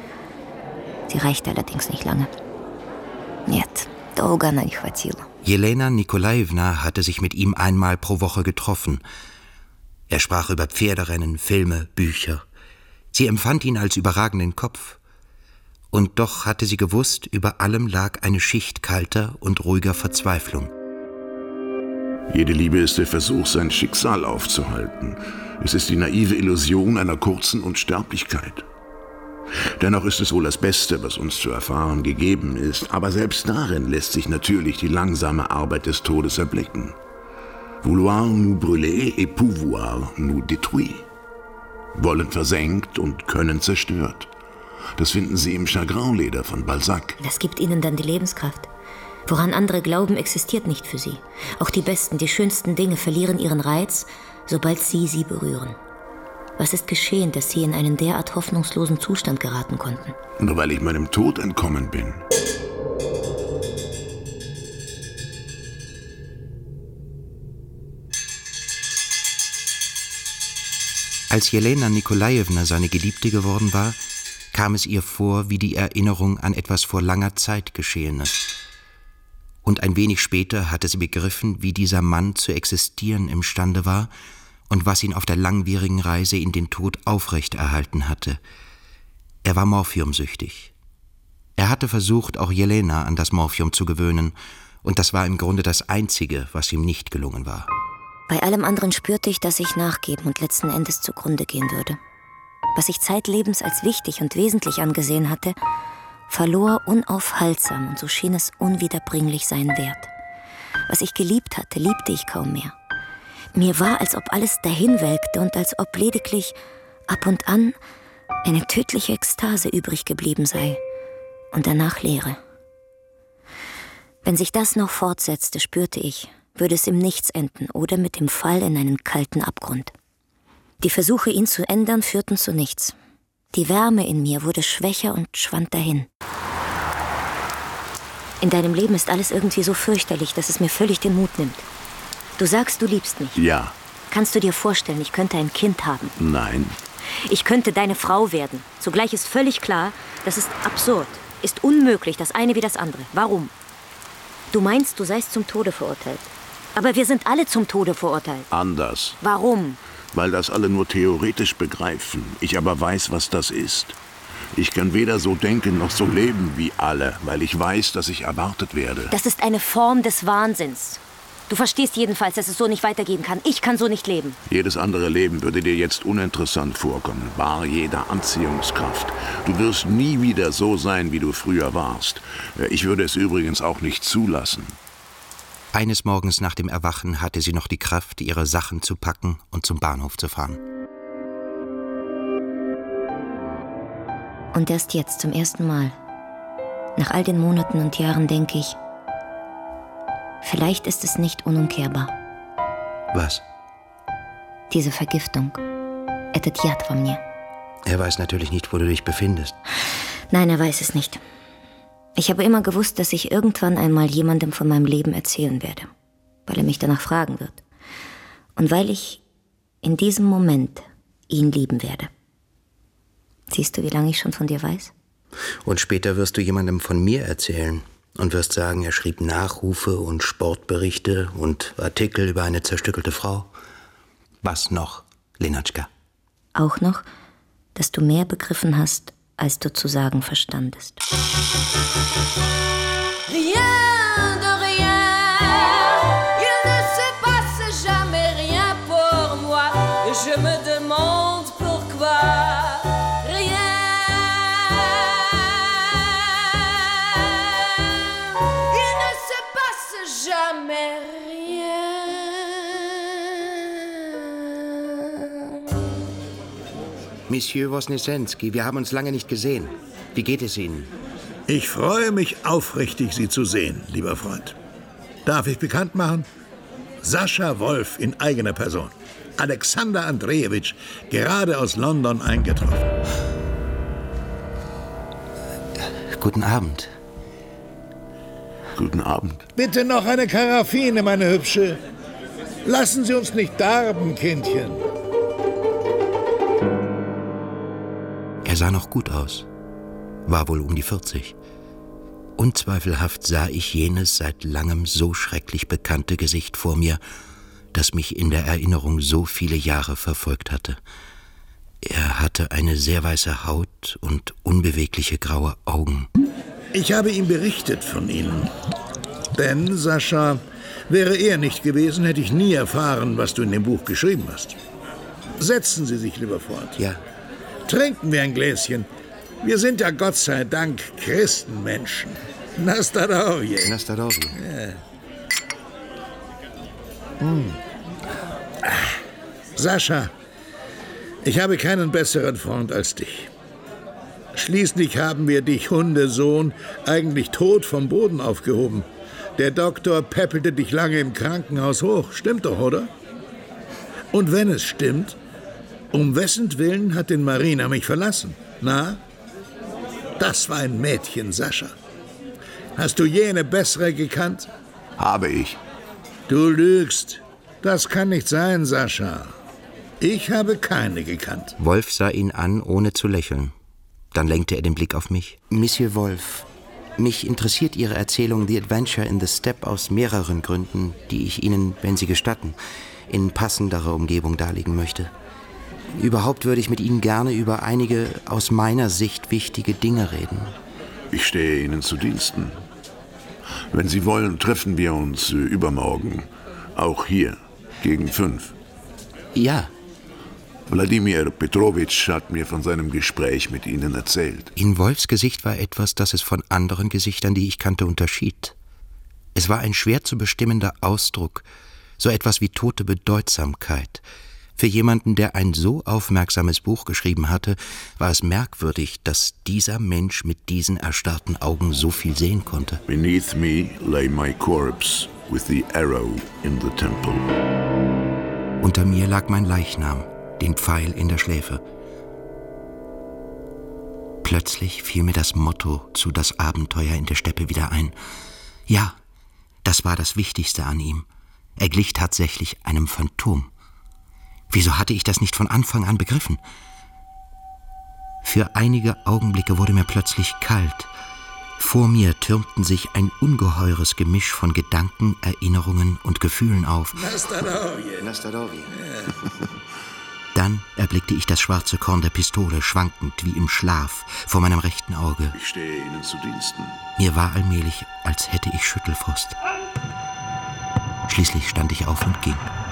G: Sie reichte allerdings nicht lange. Нет, долго она не хватило.
B: Jelena Nikolaevna hatte sich mit ihm einmal pro Woche getroffen. Er sprach über Pferderennen, Filme, Bücher. Sie empfand ihn als überragenden Kopf. Und doch hatte sie gewusst, über allem lag eine Schicht kalter und ruhiger Verzweiflung.
I: Jede Liebe ist der Versuch, sein Schicksal aufzuhalten. Es ist die naive Illusion einer kurzen Unsterblichkeit. Dennoch ist es wohl das Beste, was uns zu erfahren gegeben ist. Aber selbst darin lässt sich natürlich die langsame Arbeit des Todes erblicken. Vouloir nous brûler et pouvoir nous détruire. Wollen versenkt und können zerstört. Das finden Sie im Chagrinleder von Balzac.
G: Das gibt ihnen dann die Lebenskraft. Woran andere glauben, existiert nicht für sie. Auch die besten, die schönsten Dinge verlieren ihren Reiz, sobald sie sie berühren. Was ist geschehen, dass sie in einen derart hoffnungslosen Zustand geraten konnten?
I: Nur weil ich meinem Tod entkommen bin.
B: Als Jelena Nikolajewna seine Geliebte geworden war, kam es ihr vor wie die Erinnerung an etwas vor langer Zeit Geschehenes. Und ein wenig später hatte sie begriffen, wie dieser Mann zu existieren imstande war und was ihn auf der langwierigen Reise in den Tod aufrechterhalten hatte. Er war morphiumsüchtig. Er hatte versucht, auch Jelena an das Morphium zu gewöhnen, und das war im Grunde das Einzige, was ihm nicht gelungen war.
G: Bei allem anderen spürte ich, dass ich nachgeben und letzten Endes zugrunde gehen würde. Was ich zeitlebens als wichtig und wesentlich angesehen hatte, verlor unaufhaltsam, und so schien es unwiederbringlich seinen Wert. Was ich geliebt hatte, liebte ich kaum mehr. Mir war, als ob alles dahinwelkte und als ob lediglich ab und an eine tödliche Ekstase übrig geblieben sei und danach Leere. Wenn sich das noch fortsetzte, spürte ich, würde es im Nichts enden oder mit dem Fall in einen kalten Abgrund. Die Versuche, ihn zu ändern, führten zu nichts. Die Wärme in mir wurde schwächer und schwand dahin. In deinem Leben ist alles irgendwie so fürchterlich, dass es mir völlig den Mut nimmt. Du sagst, du liebst mich.
I: Ja.
G: Kannst du dir vorstellen, ich könnte ein Kind haben?
I: Nein.
G: Ich könnte deine Frau werden. Zugleich ist völlig klar, das ist absurd, ist unmöglich, das eine wie das andere. Warum? Du meinst, du seist zum Tode verurteilt. Aber wir sind alle zum Tode verurteilt.
I: Anders.
G: Warum?
I: Weil das alle nur theoretisch begreifen. Ich aber weiß, was das ist. Ich kann weder so denken noch so leben wie alle, weil ich weiß, dass ich erwartet werde.
G: Das ist eine Form des Wahnsinns. Du verstehst jedenfalls, dass es so nicht weitergehen kann. Ich kann so nicht leben.
I: Jedes andere Leben würde dir jetzt uninteressant vorkommen, bar jeder Anziehungskraft. Du wirst nie wieder so sein, wie du früher warst. Ich würde es übrigens auch nicht zulassen.
B: Eines Morgens nach dem Erwachen hatte sie noch die Kraft, ihre Sachen zu packen und zum Bahnhof zu fahren.
G: Und erst jetzt, zum ersten Mal, nach all den Monaten und Jahren, denke ich, vielleicht ist es nicht unumkehrbar.
B: Was?
G: Diese Vergiftung. Это яд во мне.
B: Er weiß natürlich nicht, wo du dich befindest.
G: Nein, er weiß es nicht. Ich habe immer gewusst, dass ich irgendwann einmal jemandem von meinem Leben erzählen werde, weil er mich danach fragen wird. Und weil ich in diesem Moment ihn lieben werde. Siehst du, wie lange ich schon von dir weiß?
B: Und später wirst du jemandem von mir erzählen und wirst sagen, er schrieb Nachrufe und Sportberichte und Artikel über eine zerstückelte Frau. Was noch, Lenatschka?
G: Auch noch, dass du mehr begriffen hast, als du zu sagen verstandest.
F: Rien de rien, il ne se passe jamais rien pour moi. Je me demande pourquoi. Rien, il ne se passe jamais rien.
B: Monsieur Wosniewski, wir haben uns lange nicht gesehen. Wie geht es Ihnen?
C: Ich freue mich aufrichtig, Sie zu sehen, lieber Freund. Darf ich bekannt machen? Sascha Wolf in eigener Person. Alexander Andrejewitsch, gerade aus London eingetroffen.
B: Guten Abend.
I: Guten Abend.
C: Bitte noch eine Karaffine, meine Hübsche. Lassen Sie uns nicht darben, Kindchen.
B: Er sah noch gut aus, war wohl um die vierzig. Unzweifelhaft sah ich jenes seit langem so schrecklich bekannte Gesicht vor mir, das mich in der Erinnerung so viele Jahre verfolgt hatte. Er hatte eine sehr weiße Haut und unbewegliche graue Augen.
C: Ich habe ihm berichtet von Ihnen. Denn, Sascha, Wäre er nicht gewesen, hätte ich nie erfahren, was du in dem Buch geschrieben hast. Setzen Sie sich, lieber Freund.
B: Ja.
C: Trinken wir ein Gläschen. Wir sind ja Gott sei Dank Christenmenschen. Nastarovje.
B: Nastarovje.
C: Ja. Hm. Sascha, ich habe keinen besseren Freund als dich. Schließlich haben wir dich, Hundesohn, eigentlich tot vom Boden aufgehoben. Der Doktor päppelte dich lange im Krankenhaus hoch. Stimmt doch, oder? Und wenn es stimmt, um wessen Willen hat denn Marina mich verlassen? Na? Das war ein Mädchen, Sascha. Hast du je eine bessere gekannt?
I: Habe ich.
C: Du lügst. Das kann nicht sein, Sascha. Ich habe keine gekannt.
B: Wolf sah ihn an, ohne zu lächeln. Dann lenkte er den Blick auf mich. Monsieur Wolf, mich interessiert Ihre Erzählung The Adventure in the Steppe aus mehreren Gründen, die ich Ihnen, wenn Sie gestatten, in passenderer Umgebung darlegen möchte. Überhaupt würde ich mit Ihnen gerne über einige aus meiner Sicht wichtige Dinge reden.
I: Ich stehe Ihnen zu Diensten. Wenn Sie wollen, treffen wir uns äh, übermorgen. Auch hier, gegen fünf.
B: Ja.
I: Wladimir Petrowitsch hat mir von seinem Gespräch mit Ihnen erzählt.
B: In Wolfs Gesicht war etwas, das es von anderen Gesichtern, die ich kannte, unterschied. Es war ein schwer zu bestimmender Ausdruck, so etwas wie tote Bedeutsamkeit. Für jemanden, der ein so aufmerksames Buch geschrieben hatte, war es merkwürdig, dass dieser Mensch mit diesen erstarrten Augen so viel sehen konnte.
I: Beneath me lay my corpse with the arrow in the temple.
B: Unter mir lag mein Leichnam, den Pfeil in der Schläfe. Plötzlich fiel mir das Motto zu Das Abenteuer in der Steppe wieder ein. Ja, das war das Wichtigste an ihm. Er glich tatsächlich einem Phantom. Wieso hatte ich das nicht von Anfang an begriffen? Für einige Augenblicke wurde mir plötzlich kalt. Vor mir türmten sich ein ungeheures Gemisch von Gedanken, Erinnerungen und Gefühlen auf.
C: Nastarovje.
B: Nastarovje. Ja. Dann erblickte ich das schwarze Korn der Pistole, schwankend wie im Schlaf, vor meinem rechten Auge.
I: Ich stehe Ihnen zu Diensten.
B: Mir war allmählich, als hätte ich Schüttelfrost. Schließlich stand ich auf und ging.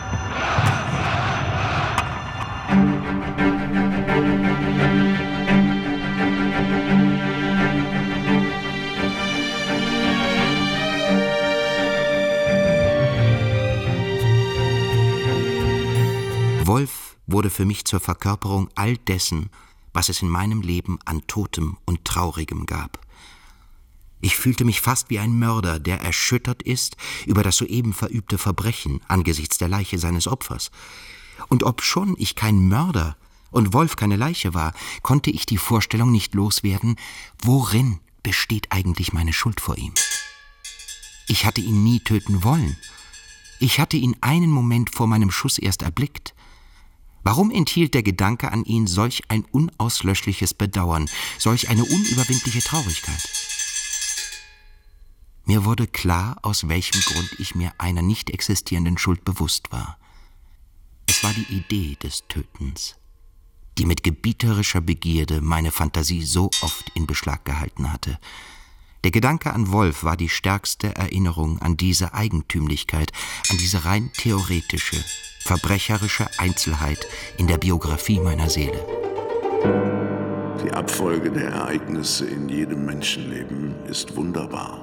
B: Wolf wurde für mich zur Verkörperung all dessen, was es in meinem Leben an Totem und Traurigem gab. Ich fühlte mich fast wie ein Mörder, der erschüttert ist über das soeben verübte Verbrechen angesichts der Leiche seines Opfers. Und obschon ich kein Mörder und Wolf keine Leiche war, konnte ich die Vorstellung nicht loswerden, worin besteht eigentlich meine Schuld vor ihm. Ich hatte ihn nie töten wollen. Ich hatte ihn einen Moment vor meinem Schuss erst erblickt. Warum enthielt der Gedanke an ihn solch ein unauslöschliches Bedauern, solch eine unüberwindliche Traurigkeit? Mir wurde klar, aus welchem Grund ich mir einer nicht existierenden Schuld bewusst war. Es war die Idee des Tötens, die mit gebieterischer Begierde meine Fantasie so oft in Beschlag gehalten hatte. Der Gedanke an Wolf war die stärkste Erinnerung an diese Eigentümlichkeit, an diese rein theoretische, verbrecherische Einzelheit in der Biografie meiner Seele.
I: Die Abfolge der Ereignisse in jedem Menschenleben ist wunderbar.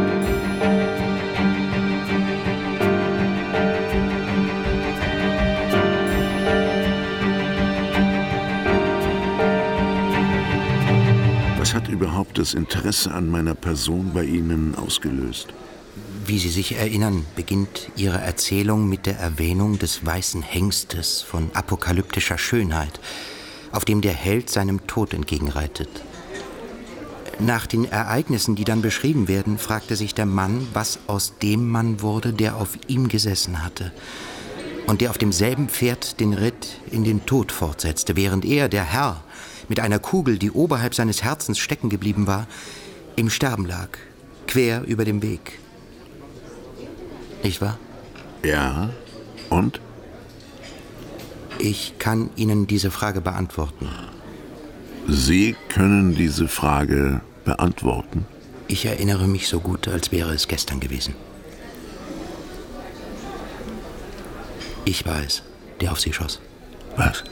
I: Was hat überhaupt das Interesse an meiner Person bei Ihnen ausgelöst?
B: Wie Sie sich erinnern, beginnt Ihre Erzählung mit der Erwähnung des weißen Hengstes von apokalyptischer Schönheit, auf dem der Held seinem Tod entgegenreitet. Nach den Ereignissen, die dann beschrieben werden, fragte sich der Mann, was aus dem Mann wurde, der auf ihm gesessen hatte und der auf demselben Pferd den Ritt in den Tod fortsetzte, während er, der Herr, mit einer Kugel, die oberhalb seines Herzens stecken geblieben war, im Sterben lag, quer über dem Weg. Nicht wahr?
I: Ja, und?
B: Ich kann Ihnen diese Frage beantworten.
I: Sie können diese Frage beantworten?
B: Ich erinnere mich so gut, als wäre es gestern gewesen. Ich war es, der auf sie schoss.
I: Was?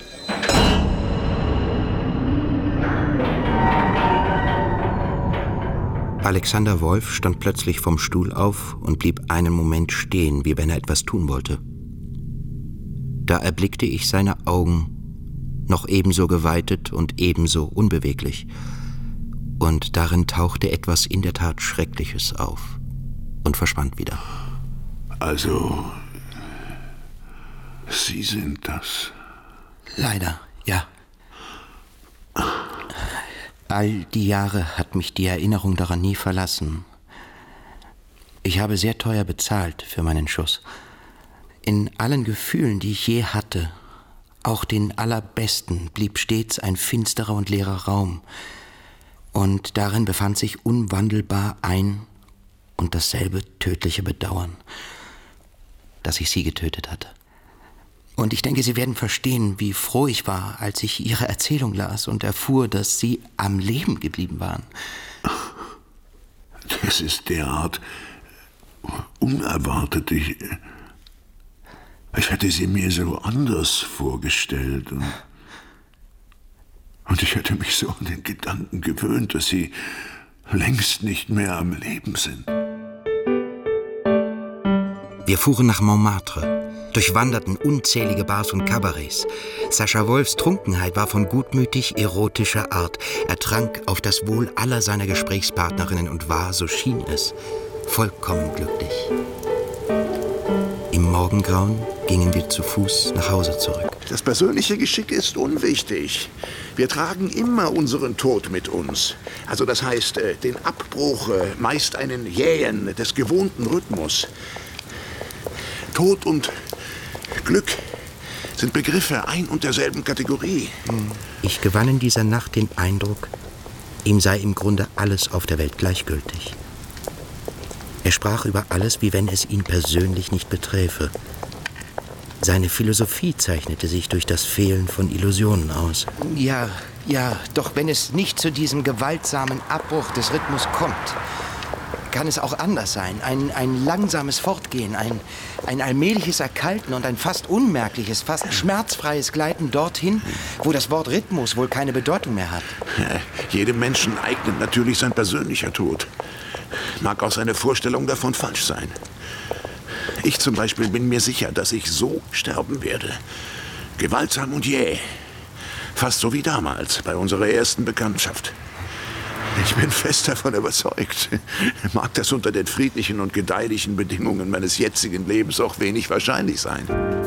B: Alexander Wolf stand plötzlich vom Stuhl auf und blieb einen Moment stehen, wie wenn er etwas tun wollte. Da erblickte ich seine Augen, noch ebenso geweitet und ebenso unbeweglich. Und darin tauchte etwas in der Tat Schreckliches auf und verschwand wieder.
I: Also, Sie sind das?
B: Leider, ja. All die Jahre hat mich die Erinnerung daran nie verlassen. Ich habe sehr teuer bezahlt für meinen Schuss. In allen Gefühlen, die ich je hatte, auch den allerbesten, blieb stets ein finsterer und leerer Raum. Und darin befand sich unwandelbar ein und dasselbe tödliche Bedauern, dass ich sie getötet hatte. Und ich denke, Sie werden verstehen, wie froh ich war, als ich Ihre Erzählung las und erfuhr, dass Sie am Leben geblieben waren.
I: Das ist derart unerwartet. Ich, ich hätte sie mir so anders vorgestellt. Und, und ich hätte mich so an den Gedanken gewöhnt, dass Sie längst nicht mehr am Leben sind.
B: Wir fuhren nach Montmartre, durchwanderten unzählige Bars und Kabarets. Sascha Wolfs Trunkenheit war von gutmütig erotischer Art. Er trank auf das Wohl aller seiner Gesprächspartnerinnen und war, so schien es, vollkommen glücklich. Im Morgengrauen gingen wir zu Fuß nach Hause zurück.
I: Das persönliche Geschick ist unwichtig. Wir tragen immer unseren Tod mit uns. Also das heißt, den Abbruch, meist einen jähen, des gewohnten Rhythmus. Tod und Glück sind Begriffe ein und derselben Kategorie.
B: Ich gewann in dieser Nacht den Eindruck, ihm sei im Grunde alles auf der Welt gleichgültig. Er sprach über alles, wie wenn es ihn persönlich nicht beträfe. Seine Philosophie zeichnete sich durch das Fehlen von Illusionen aus. Ja, ja, doch wenn es nicht zu diesem gewaltsamen Abbruch des Rhythmus kommt, kann es auch anders sein. Ein, ein langsames Fortgehen, ein, ein allmähliches Erkalten und ein fast unmerkliches, fast schmerzfreies Gleiten dorthin, wo das Wort Rhythmus wohl keine Bedeutung mehr hat.
I: Ja, jedem Menschen eignet natürlich sein persönlicher Tod. Mag auch seine Vorstellung davon falsch sein. Ich zum Beispiel bin mir sicher, dass ich so sterben werde. Gewaltsam und jäh. Fast so wie damals, bei unserer ersten Bekanntschaft. Ich bin fest davon überzeugt. Mag das unter den friedlichen und gedeihlichen Bedingungen meines jetzigen Lebens auch wenig wahrscheinlich sein.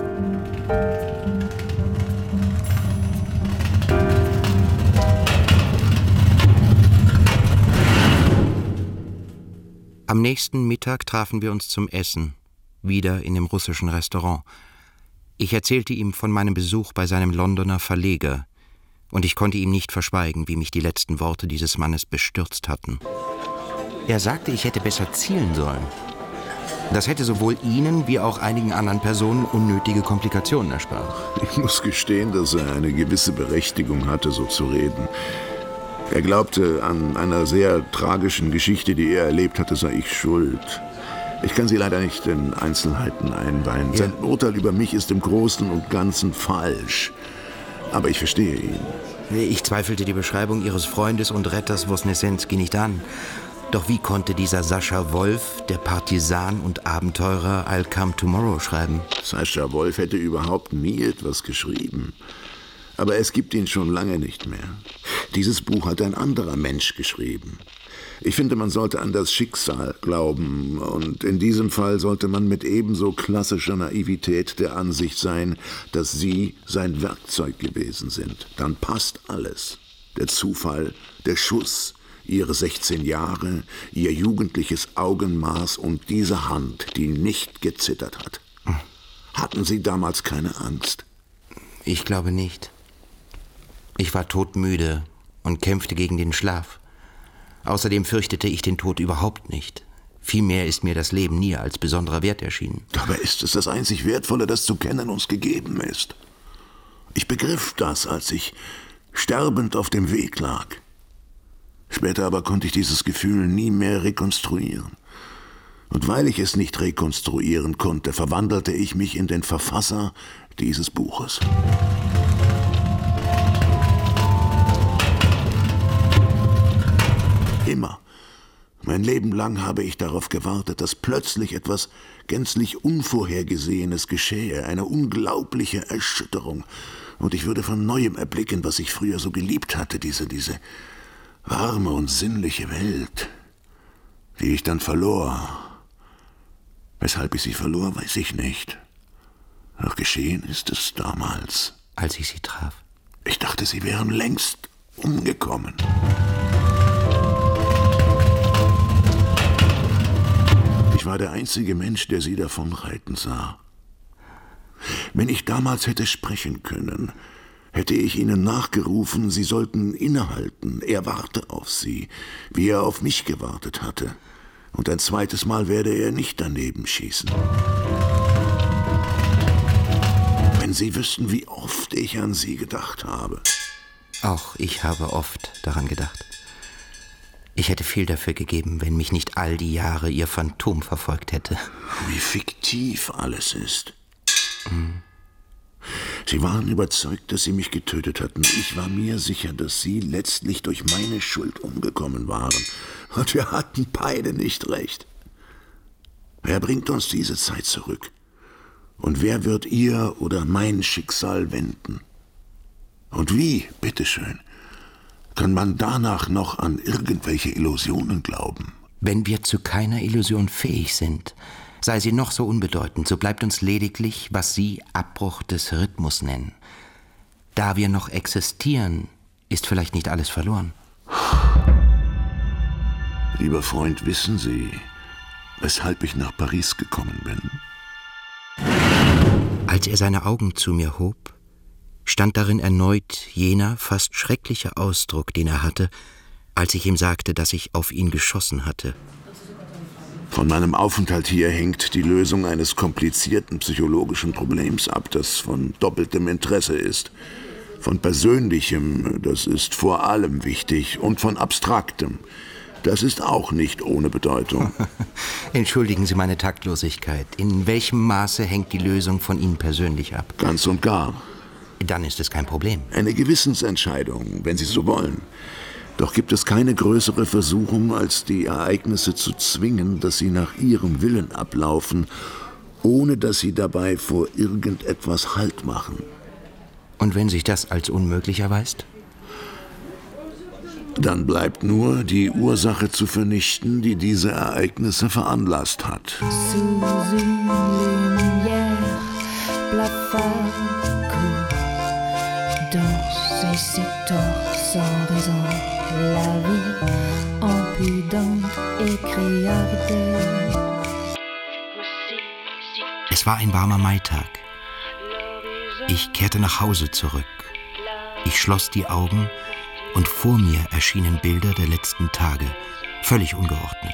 B: Am nächsten Mittag trafen wir uns zum Essen, wieder in dem russischen Restaurant. Ich erzählte ihm von meinem Besuch bei seinem Londoner Verleger, und ich konnte ihm nicht verschweigen, wie mich die letzten Worte dieses Mannes bestürzt hatten. Er sagte, ich hätte besser zielen sollen. Das hätte sowohl Ihnen wie auch einigen anderen Personen unnötige Komplikationen erspart.
I: Ich muss gestehen, dass er eine gewisse Berechtigung hatte, so zu reden. Er glaubte, an einer sehr tragischen Geschichte, die er erlebt hatte, sei ich schuld. Ich kann sie leider nicht in Einzelheiten einweihen. Ja. Sein Urteil über mich ist im Großen und Ganzen falsch. Aber ich verstehe ihn.
B: Ich zweifelte die Beschreibung Ihres Freundes und Retters Wosnessenski nicht an. Doch wie konnte dieser Sascha Wolf, der Partisan und Abenteurer, I'll Come Tomorrow schreiben?
I: Sascha Wolf hätte überhaupt nie etwas geschrieben. Aber es gibt ihn schon lange nicht mehr. Dieses Buch hat ein anderer Mensch geschrieben. Ich finde, man sollte an das Schicksal glauben. Und in diesem Fall sollte man mit ebenso klassischer Naivität der Ansicht sein, dass Sie sein Werkzeug gewesen sind. Dann passt alles. Der Zufall, der Schuss, Ihre sechzehn Jahre, Ihr jugendliches Augenmaß und diese Hand, die nicht gezittert hat. Hatten Sie damals keine Angst?
B: Ich glaube nicht. Ich war todmüde und kämpfte gegen den Schlaf. Außerdem fürchtete ich den Tod überhaupt nicht. Vielmehr ist mir das Leben nie als besonderer Wert erschienen.
I: Dabei ist es das einzig Wertvolle, das zu kennen uns gegeben ist. Ich begriff das, als ich sterbend auf dem Weg lag. Später aber konnte ich dieses Gefühl nie mehr rekonstruieren. Und weil ich es nicht rekonstruieren konnte, verwandelte ich mich in den Verfasser dieses Buches. Immer, mein Leben lang habe ich darauf gewartet, dass plötzlich etwas gänzlich Unvorhergesehenes geschehe, eine unglaubliche Erschütterung. Und ich würde von Neuem erblicken, was ich früher so geliebt hatte, diese, diese warme und sinnliche Welt, die ich dann verlor. Weshalb ich sie verlor, weiß ich nicht. Doch geschehen ist es damals.
B: Als ich sie traf.
I: Ich dachte, sie wären längst umgekommen. Ich war der einzige Mensch, der sie davonreiten sah. Wenn ich damals hätte sprechen können, hätte ich ihnen nachgerufen, sie sollten innehalten. Er warte auf sie, wie er auf mich gewartet hatte. Und ein zweites Mal werde er nicht daneben schießen. Wenn Sie wüssten, wie oft ich an Sie gedacht habe.
B: Auch ich habe oft daran gedacht. Ich hätte viel dafür gegeben, wenn mich nicht all die Jahre Ihr Phantom verfolgt hätte.
I: Wie fiktiv alles ist. Mhm. Sie waren überzeugt, dass Sie mich getötet hatten. Ich war mir sicher, dass Sie letztlich durch meine Schuld umgekommen waren. Und wir hatten beide nicht recht. Wer bringt uns diese Zeit zurück? Und wer wird Ihr oder mein Schicksal wenden? Und wie, bitteschön, kann man danach noch an irgendwelche Illusionen glauben?
B: Wenn wir zu keiner Illusion fähig sind, sei sie noch so unbedeutend, so bleibt uns lediglich, was Sie Abbruch des Rhythmus nennen. Da wir noch existieren, ist vielleicht nicht alles verloren.
I: Lieber Freund, wissen Sie, weshalb ich nach Paris gekommen bin?
B: Als er seine Augen zu mir hob, stand darin erneut jener fast schreckliche Ausdruck, den er hatte, als ich ihm sagte, dass ich auf ihn geschossen hatte.
I: Von meinem Aufenthalt hier hängt die Lösung eines komplizierten psychologischen Problems ab, das von doppeltem Interesse ist. Von persönlichem, das ist vor allem wichtig, und von abstraktem. Das ist auch nicht ohne Bedeutung.
B: Entschuldigen Sie meine Taktlosigkeit. In welchem Maße hängt die Lösung von Ihnen persönlich ab?
I: Ganz und gar.
B: Dann ist es kein Problem.
I: Eine Gewissensentscheidung, wenn Sie so wollen. Doch gibt es keine größere Versuchung, als die Ereignisse zu zwingen, dass sie nach ihrem Willen ablaufen, ohne dass sie dabei vor irgendetwas Halt machen.
B: Und wenn sich das als unmöglich erweist?
I: Dann bleibt nur, die Ursache zu vernichten, die diese Ereignisse veranlasst hat.
B: Es war ein warmer Maitag. Ich kehrte nach Hause zurück. Ich schloss die Augen und vor mir erschienen Bilder der letzten Tage, völlig ungeordnet.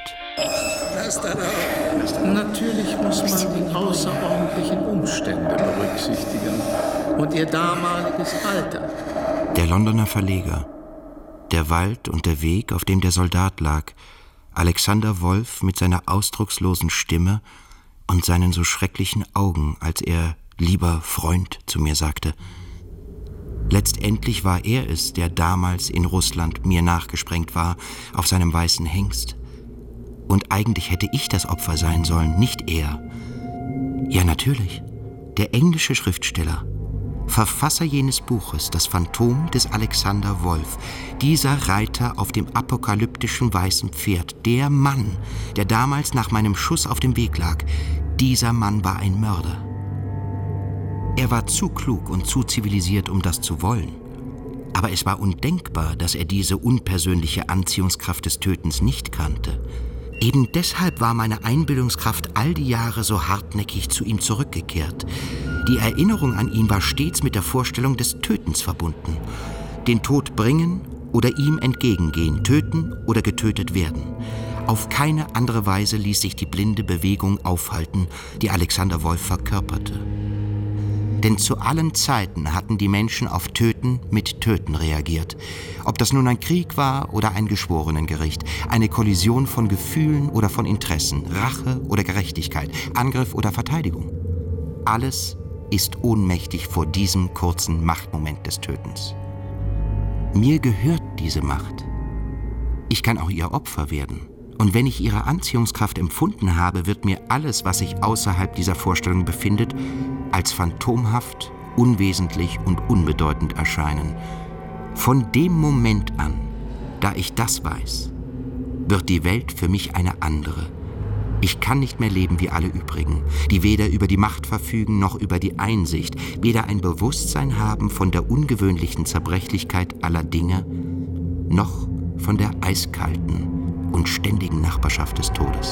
D: Natürlich muss man die außerordentlichen Umstände berücksichtigen und ihr damaliges Alter.
B: Der Londoner Verleger, der Wald und der Weg, auf dem der Soldat lag, Alexander Wolff mit seiner ausdruckslosen Stimme und seinen so schrecklichen Augen, als er »lieber Freund« zu mir sagte. Letztendlich war er es, der damals in Russland mir nachgesprengt war, auf seinem weißen Hengst. Und eigentlich hätte ich das Opfer sein sollen, nicht er. Ja, natürlich, der englische Schriftsteller, Verfasser jenes Buches, das Phantom des Alexander Wolff, dieser Reiter auf dem apokalyptischen weißen Pferd, der Mann, der damals nach meinem Schuss auf dem Weg lag, dieser Mann war ein Mörder. Er war zu klug und zu zivilisiert, um das zu wollen. Aber es war undenkbar, dass er diese unpersönliche Anziehungskraft des Tötens nicht kannte. Eben deshalb war meine Einbildungskraft all die Jahre so hartnäckig zu ihm zurückgekehrt. Die Erinnerung an ihn war stets mit der Vorstellung des Tötens verbunden. Den Tod bringen oder ihm entgegengehen, töten oder getötet werden. Auf keine andere Weise ließ sich die blinde Bewegung aufhalten, die Alexander Wolff verkörperte. Denn zu allen Zeiten hatten die Menschen auf Töten mit Töten reagiert. Ob das nun ein Krieg war oder ein Geschworenengericht, eine Kollision von Gefühlen oder von Interessen, Rache oder Gerechtigkeit, Angriff oder Verteidigung. Alles ist ohnmächtig vor diesem kurzen Machtmoment des Tötens. Mir gehört diese Macht. Ich kann auch ihr Opfer werden. Und wenn ich ihre Anziehungskraft empfunden habe, wird mir alles, was sich außerhalb dieser Vorstellung befindet, als phantomhaft, unwesentlich und unbedeutend erscheinen. Von dem Moment an, da ich das weiß, wird die Welt für mich eine andere. Ich kann nicht mehr leben wie alle übrigen, die weder über die Macht verfügen noch über die Einsicht, weder ein Bewusstsein haben von der ungewöhnlichen Zerbrechlichkeit aller Dinge, noch von der eiskalten und ständigen Nachbarschaft des Todes.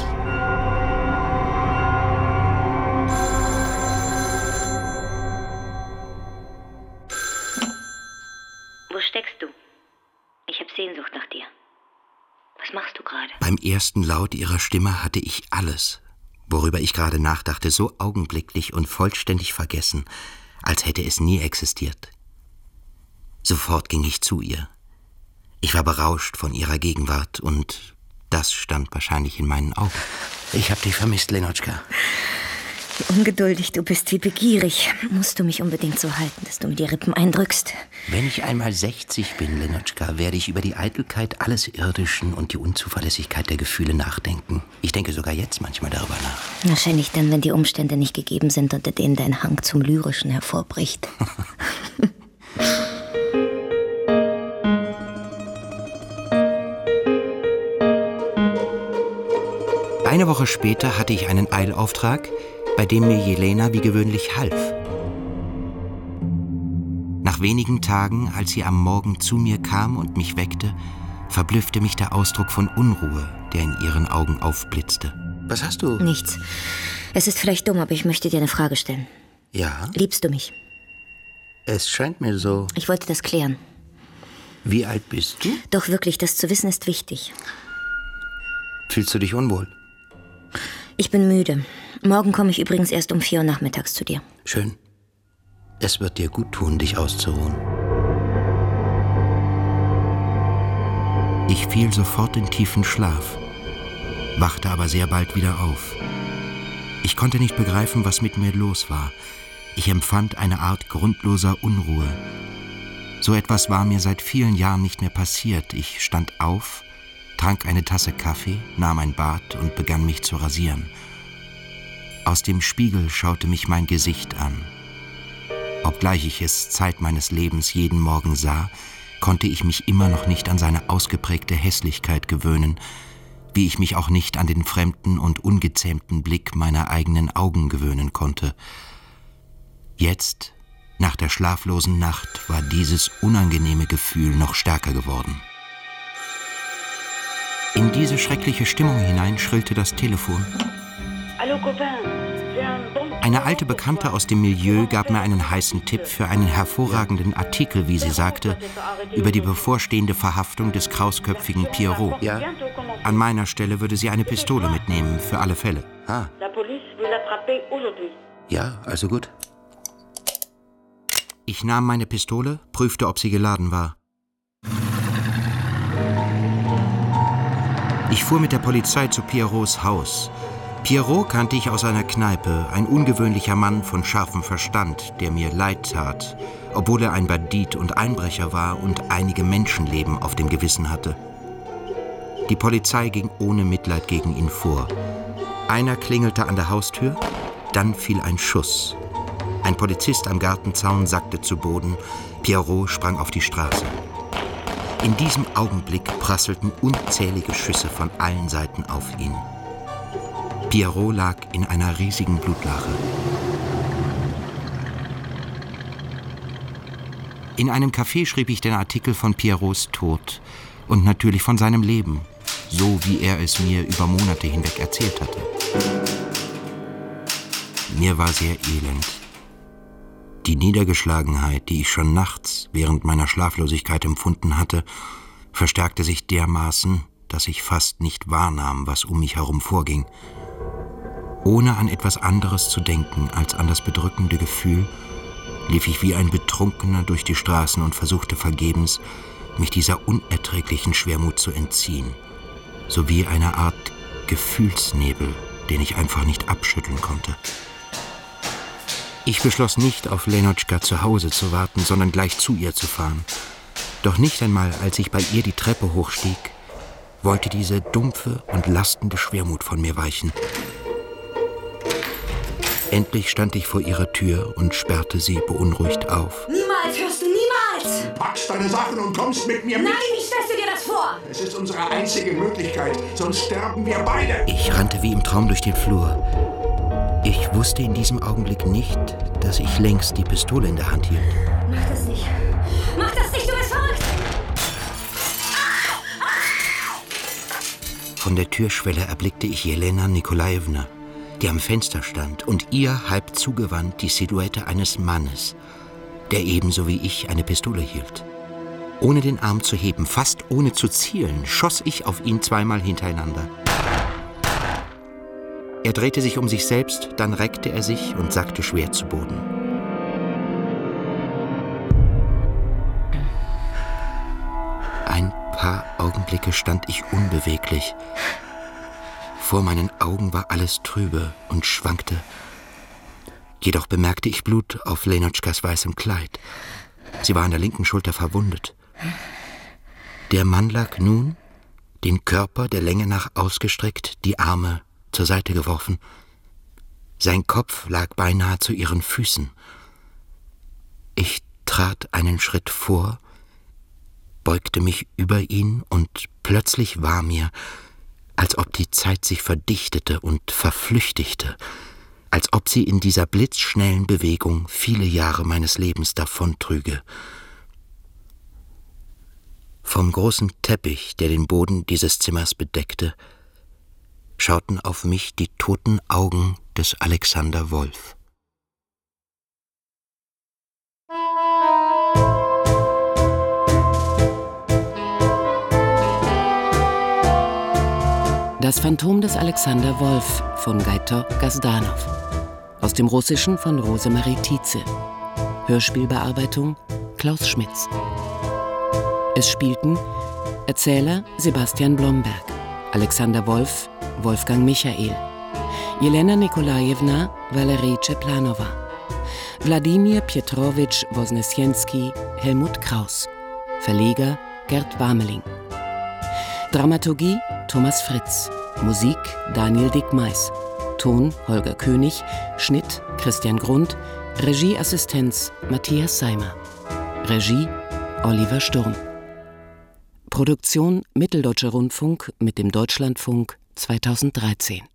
G: Wo steckst du? Ich habe Sehnsucht nach dir. Was machst du gerade?
B: Beim ersten Laut ihrer Stimme hatte ich alles, worüber ich gerade nachdachte, so augenblicklich und vollständig vergessen, als hätte es nie existiert. Sofort ging ich zu ihr. Ich war berauscht von ihrer Gegenwart und das stand wahrscheinlich in meinen Augen. Ich hab dich vermisst, Lenotschka.
G: Wie ungeduldig du bist, wie begierig. Musst du mich unbedingt so halten, dass du mir die Rippen eindrückst.
B: Wenn ich einmal sechzig bin, Lenotschka, werde ich über die Eitelkeit alles Irdischen und die Unzuverlässigkeit der Gefühle nachdenken. Ich denke sogar jetzt manchmal darüber nach.
G: Wahrscheinlich dann, wenn die Umstände nicht gegeben sind, unter denen dein Hang zum Lyrischen hervorbricht.
B: Eine Woche später hatte ich einen Eilauftrag, bei dem mir Jelena wie gewöhnlich half. Nach wenigen Tagen, als sie am Morgen zu mir kam und mich weckte, verblüffte mich der Ausdruck von Unruhe, der in ihren Augen aufblitzte. Was hast du?
G: Nichts. Es ist vielleicht dumm, aber ich möchte dir eine Frage stellen.
B: Ja?
G: Liebst du mich?
B: Es scheint mir so.
G: Ich wollte das klären.
B: Wie alt bist du?
G: Doch wirklich, das zu wissen ist wichtig.
B: Fühlst du dich unwohl?
G: Ich bin müde. Morgen komme ich übrigens erst um vier Uhr nachmittags zu dir.
B: Schön. Es wird dir gut tun, dich auszuruhen. Ich fiel sofort in tiefen Schlaf, wachte aber sehr bald wieder auf. Ich konnte nicht begreifen, was mit mir los war. Ich empfand eine Art grundloser Unruhe. So etwas war mir seit vielen Jahren nicht mehr passiert. Ich stand auf, trank eine Tasse Kaffee, nahm ein Bad und begann mich zu rasieren. Aus dem Spiegel schaute mich mein Gesicht an. Obgleich ich es Zeit meines Lebens jeden Morgen sah, konnte ich mich immer noch nicht an seine ausgeprägte Hässlichkeit gewöhnen, wie ich mich auch nicht an den fremden und ungezähmten Blick meiner eigenen Augen gewöhnen konnte. Jetzt, nach der schlaflosen Nacht, war dieses unangenehme Gefühl noch stärker geworden. In diese schreckliche Stimmung hinein schrillte das Telefon. Eine alte Bekannte aus dem Milieu gab mir einen heißen Tipp für einen hervorragenden Artikel, wie sie sagte, über die bevorstehende Verhaftung des krausköpfigen Pierrot. Ja? An meiner Stelle würde sie eine Pistole mitnehmen, für alle Fälle. Ah. Ja, also gut. Ich nahm meine Pistole, prüfte, ob sie geladen war. Ich fuhr mit der Polizei zu Pierrots Haus. Pierrot kannte ich aus einer Kneipe, ein ungewöhnlicher Mann von scharfem Verstand, der mir leid tat, obwohl er ein Bandit und Einbrecher war und einige Menschenleben auf dem Gewissen hatte. Die Polizei ging ohne Mitleid gegen ihn vor. Einer klingelte an der Haustür, dann fiel ein Schuss. Ein Polizist am Gartenzaun sackte zu Boden, Pierrot sprang auf die Straße. In diesem Augenblick prasselten unzählige Schüsse von allen Seiten auf ihn. Pierrot lag in einer riesigen Blutlache. In einem Café schrieb ich den Artikel von Pierrots Tod und natürlich von seinem Leben, so wie er es mir über Monate hinweg erzählt hatte. Mir war sehr elend. Die Niedergeschlagenheit, die ich schon nachts während meiner Schlaflosigkeit empfunden hatte, verstärkte sich dermaßen, dass ich fast nicht wahrnahm, was um mich herum vorging. Ohne an etwas anderes zu denken als an das bedrückende Gefühl, lief ich wie ein Betrunkener durch die Straßen und versuchte vergebens, mich dieser unerträglichen Schwermut zu entziehen, sowie einer Art Gefühlsnebel, den ich einfach nicht abschütteln konnte. Ich beschloss nicht, auf Lenotchka zu Hause zu warten, sondern gleich zu ihr zu fahren. Doch nicht einmal, als ich bei ihr die Treppe hochstieg, wollte diese dumpfe und lastende Schwermut von mir weichen. Endlich stand ich vor ihrer Tür und sperrte sie beunruhigt auf.
F: Niemals, hörst du, niemals!
H: Du packst deine Sachen und kommst mit mir mit.
F: Nein, wie stellst du dir das vor?
H: Es ist unsere einzige Möglichkeit, sonst sterben wir beide.
B: Ich rannte wie im Traum durch den Flur. Ich wusste in diesem Augenblick nicht, dass ich längst die Pistole in der Hand hielt.
F: Mach das nicht. Mach das nicht, du bist verrückt!
B: Von der Türschwelle erblickte ich Jelena Nikolajewna, die am Fenster stand und ihr halb zugewandt die Silhouette eines Mannes, der ebenso wie ich eine Pistole hielt. Ohne den Arm zu heben, fast ohne zu zielen, schoss ich auf ihn zweimal hintereinander. Er drehte sich um sich selbst, dann reckte er sich und sackte schwer zu Boden. Ein paar Augenblicke stand ich unbeweglich. Vor meinen Augen war alles trübe und schwankte. Jedoch bemerkte ich Blut auf Lenotchkas weißem Kleid. Sie war an der linken Schulter verwundet. Der Mann lag nun, den Körper der Länge nach ausgestreckt, die Arme zur Seite geworfen. Sein Kopf lag beinahe zu ihren Füßen. Ich trat einen Schritt vor, beugte mich über ihn und plötzlich war mir, als ob die Zeit sich verdichtete und verflüchtigte, als ob sie in dieser blitzschnellen Bewegung viele Jahre meines Lebens davontrüge. Vom großen Teppich, der den Boden dieses Zimmers bedeckte, schauten auf mich die toten Augen des Alexander Wolf.
A: Das Phantom des Alexander Wolf von Gaitor Gazdanov. Aus dem Russischen von Rosemarie Tietze. Hörspielbearbeitung Klaus Schmitz. Es spielten Erzähler Sebastian Blomberg, Alexander Wolf Wolfgang Michael, Jelena Nikolajewna Valerie Czeplanova, Wladimir Pietrowitsch Wosnesjenski Helmut Kraus, Verleger Gerd Wameling. Dramaturgie Thomas Fritz, Musik Daniel Dickmeis, Ton Holger König, Schnitt Christian Grund, Regieassistenz Matthias Seimer, Regie Oliver Sturm. Produktion Mitteldeutscher Rundfunk mit dem Deutschlandfunk zweitausenddreizehn.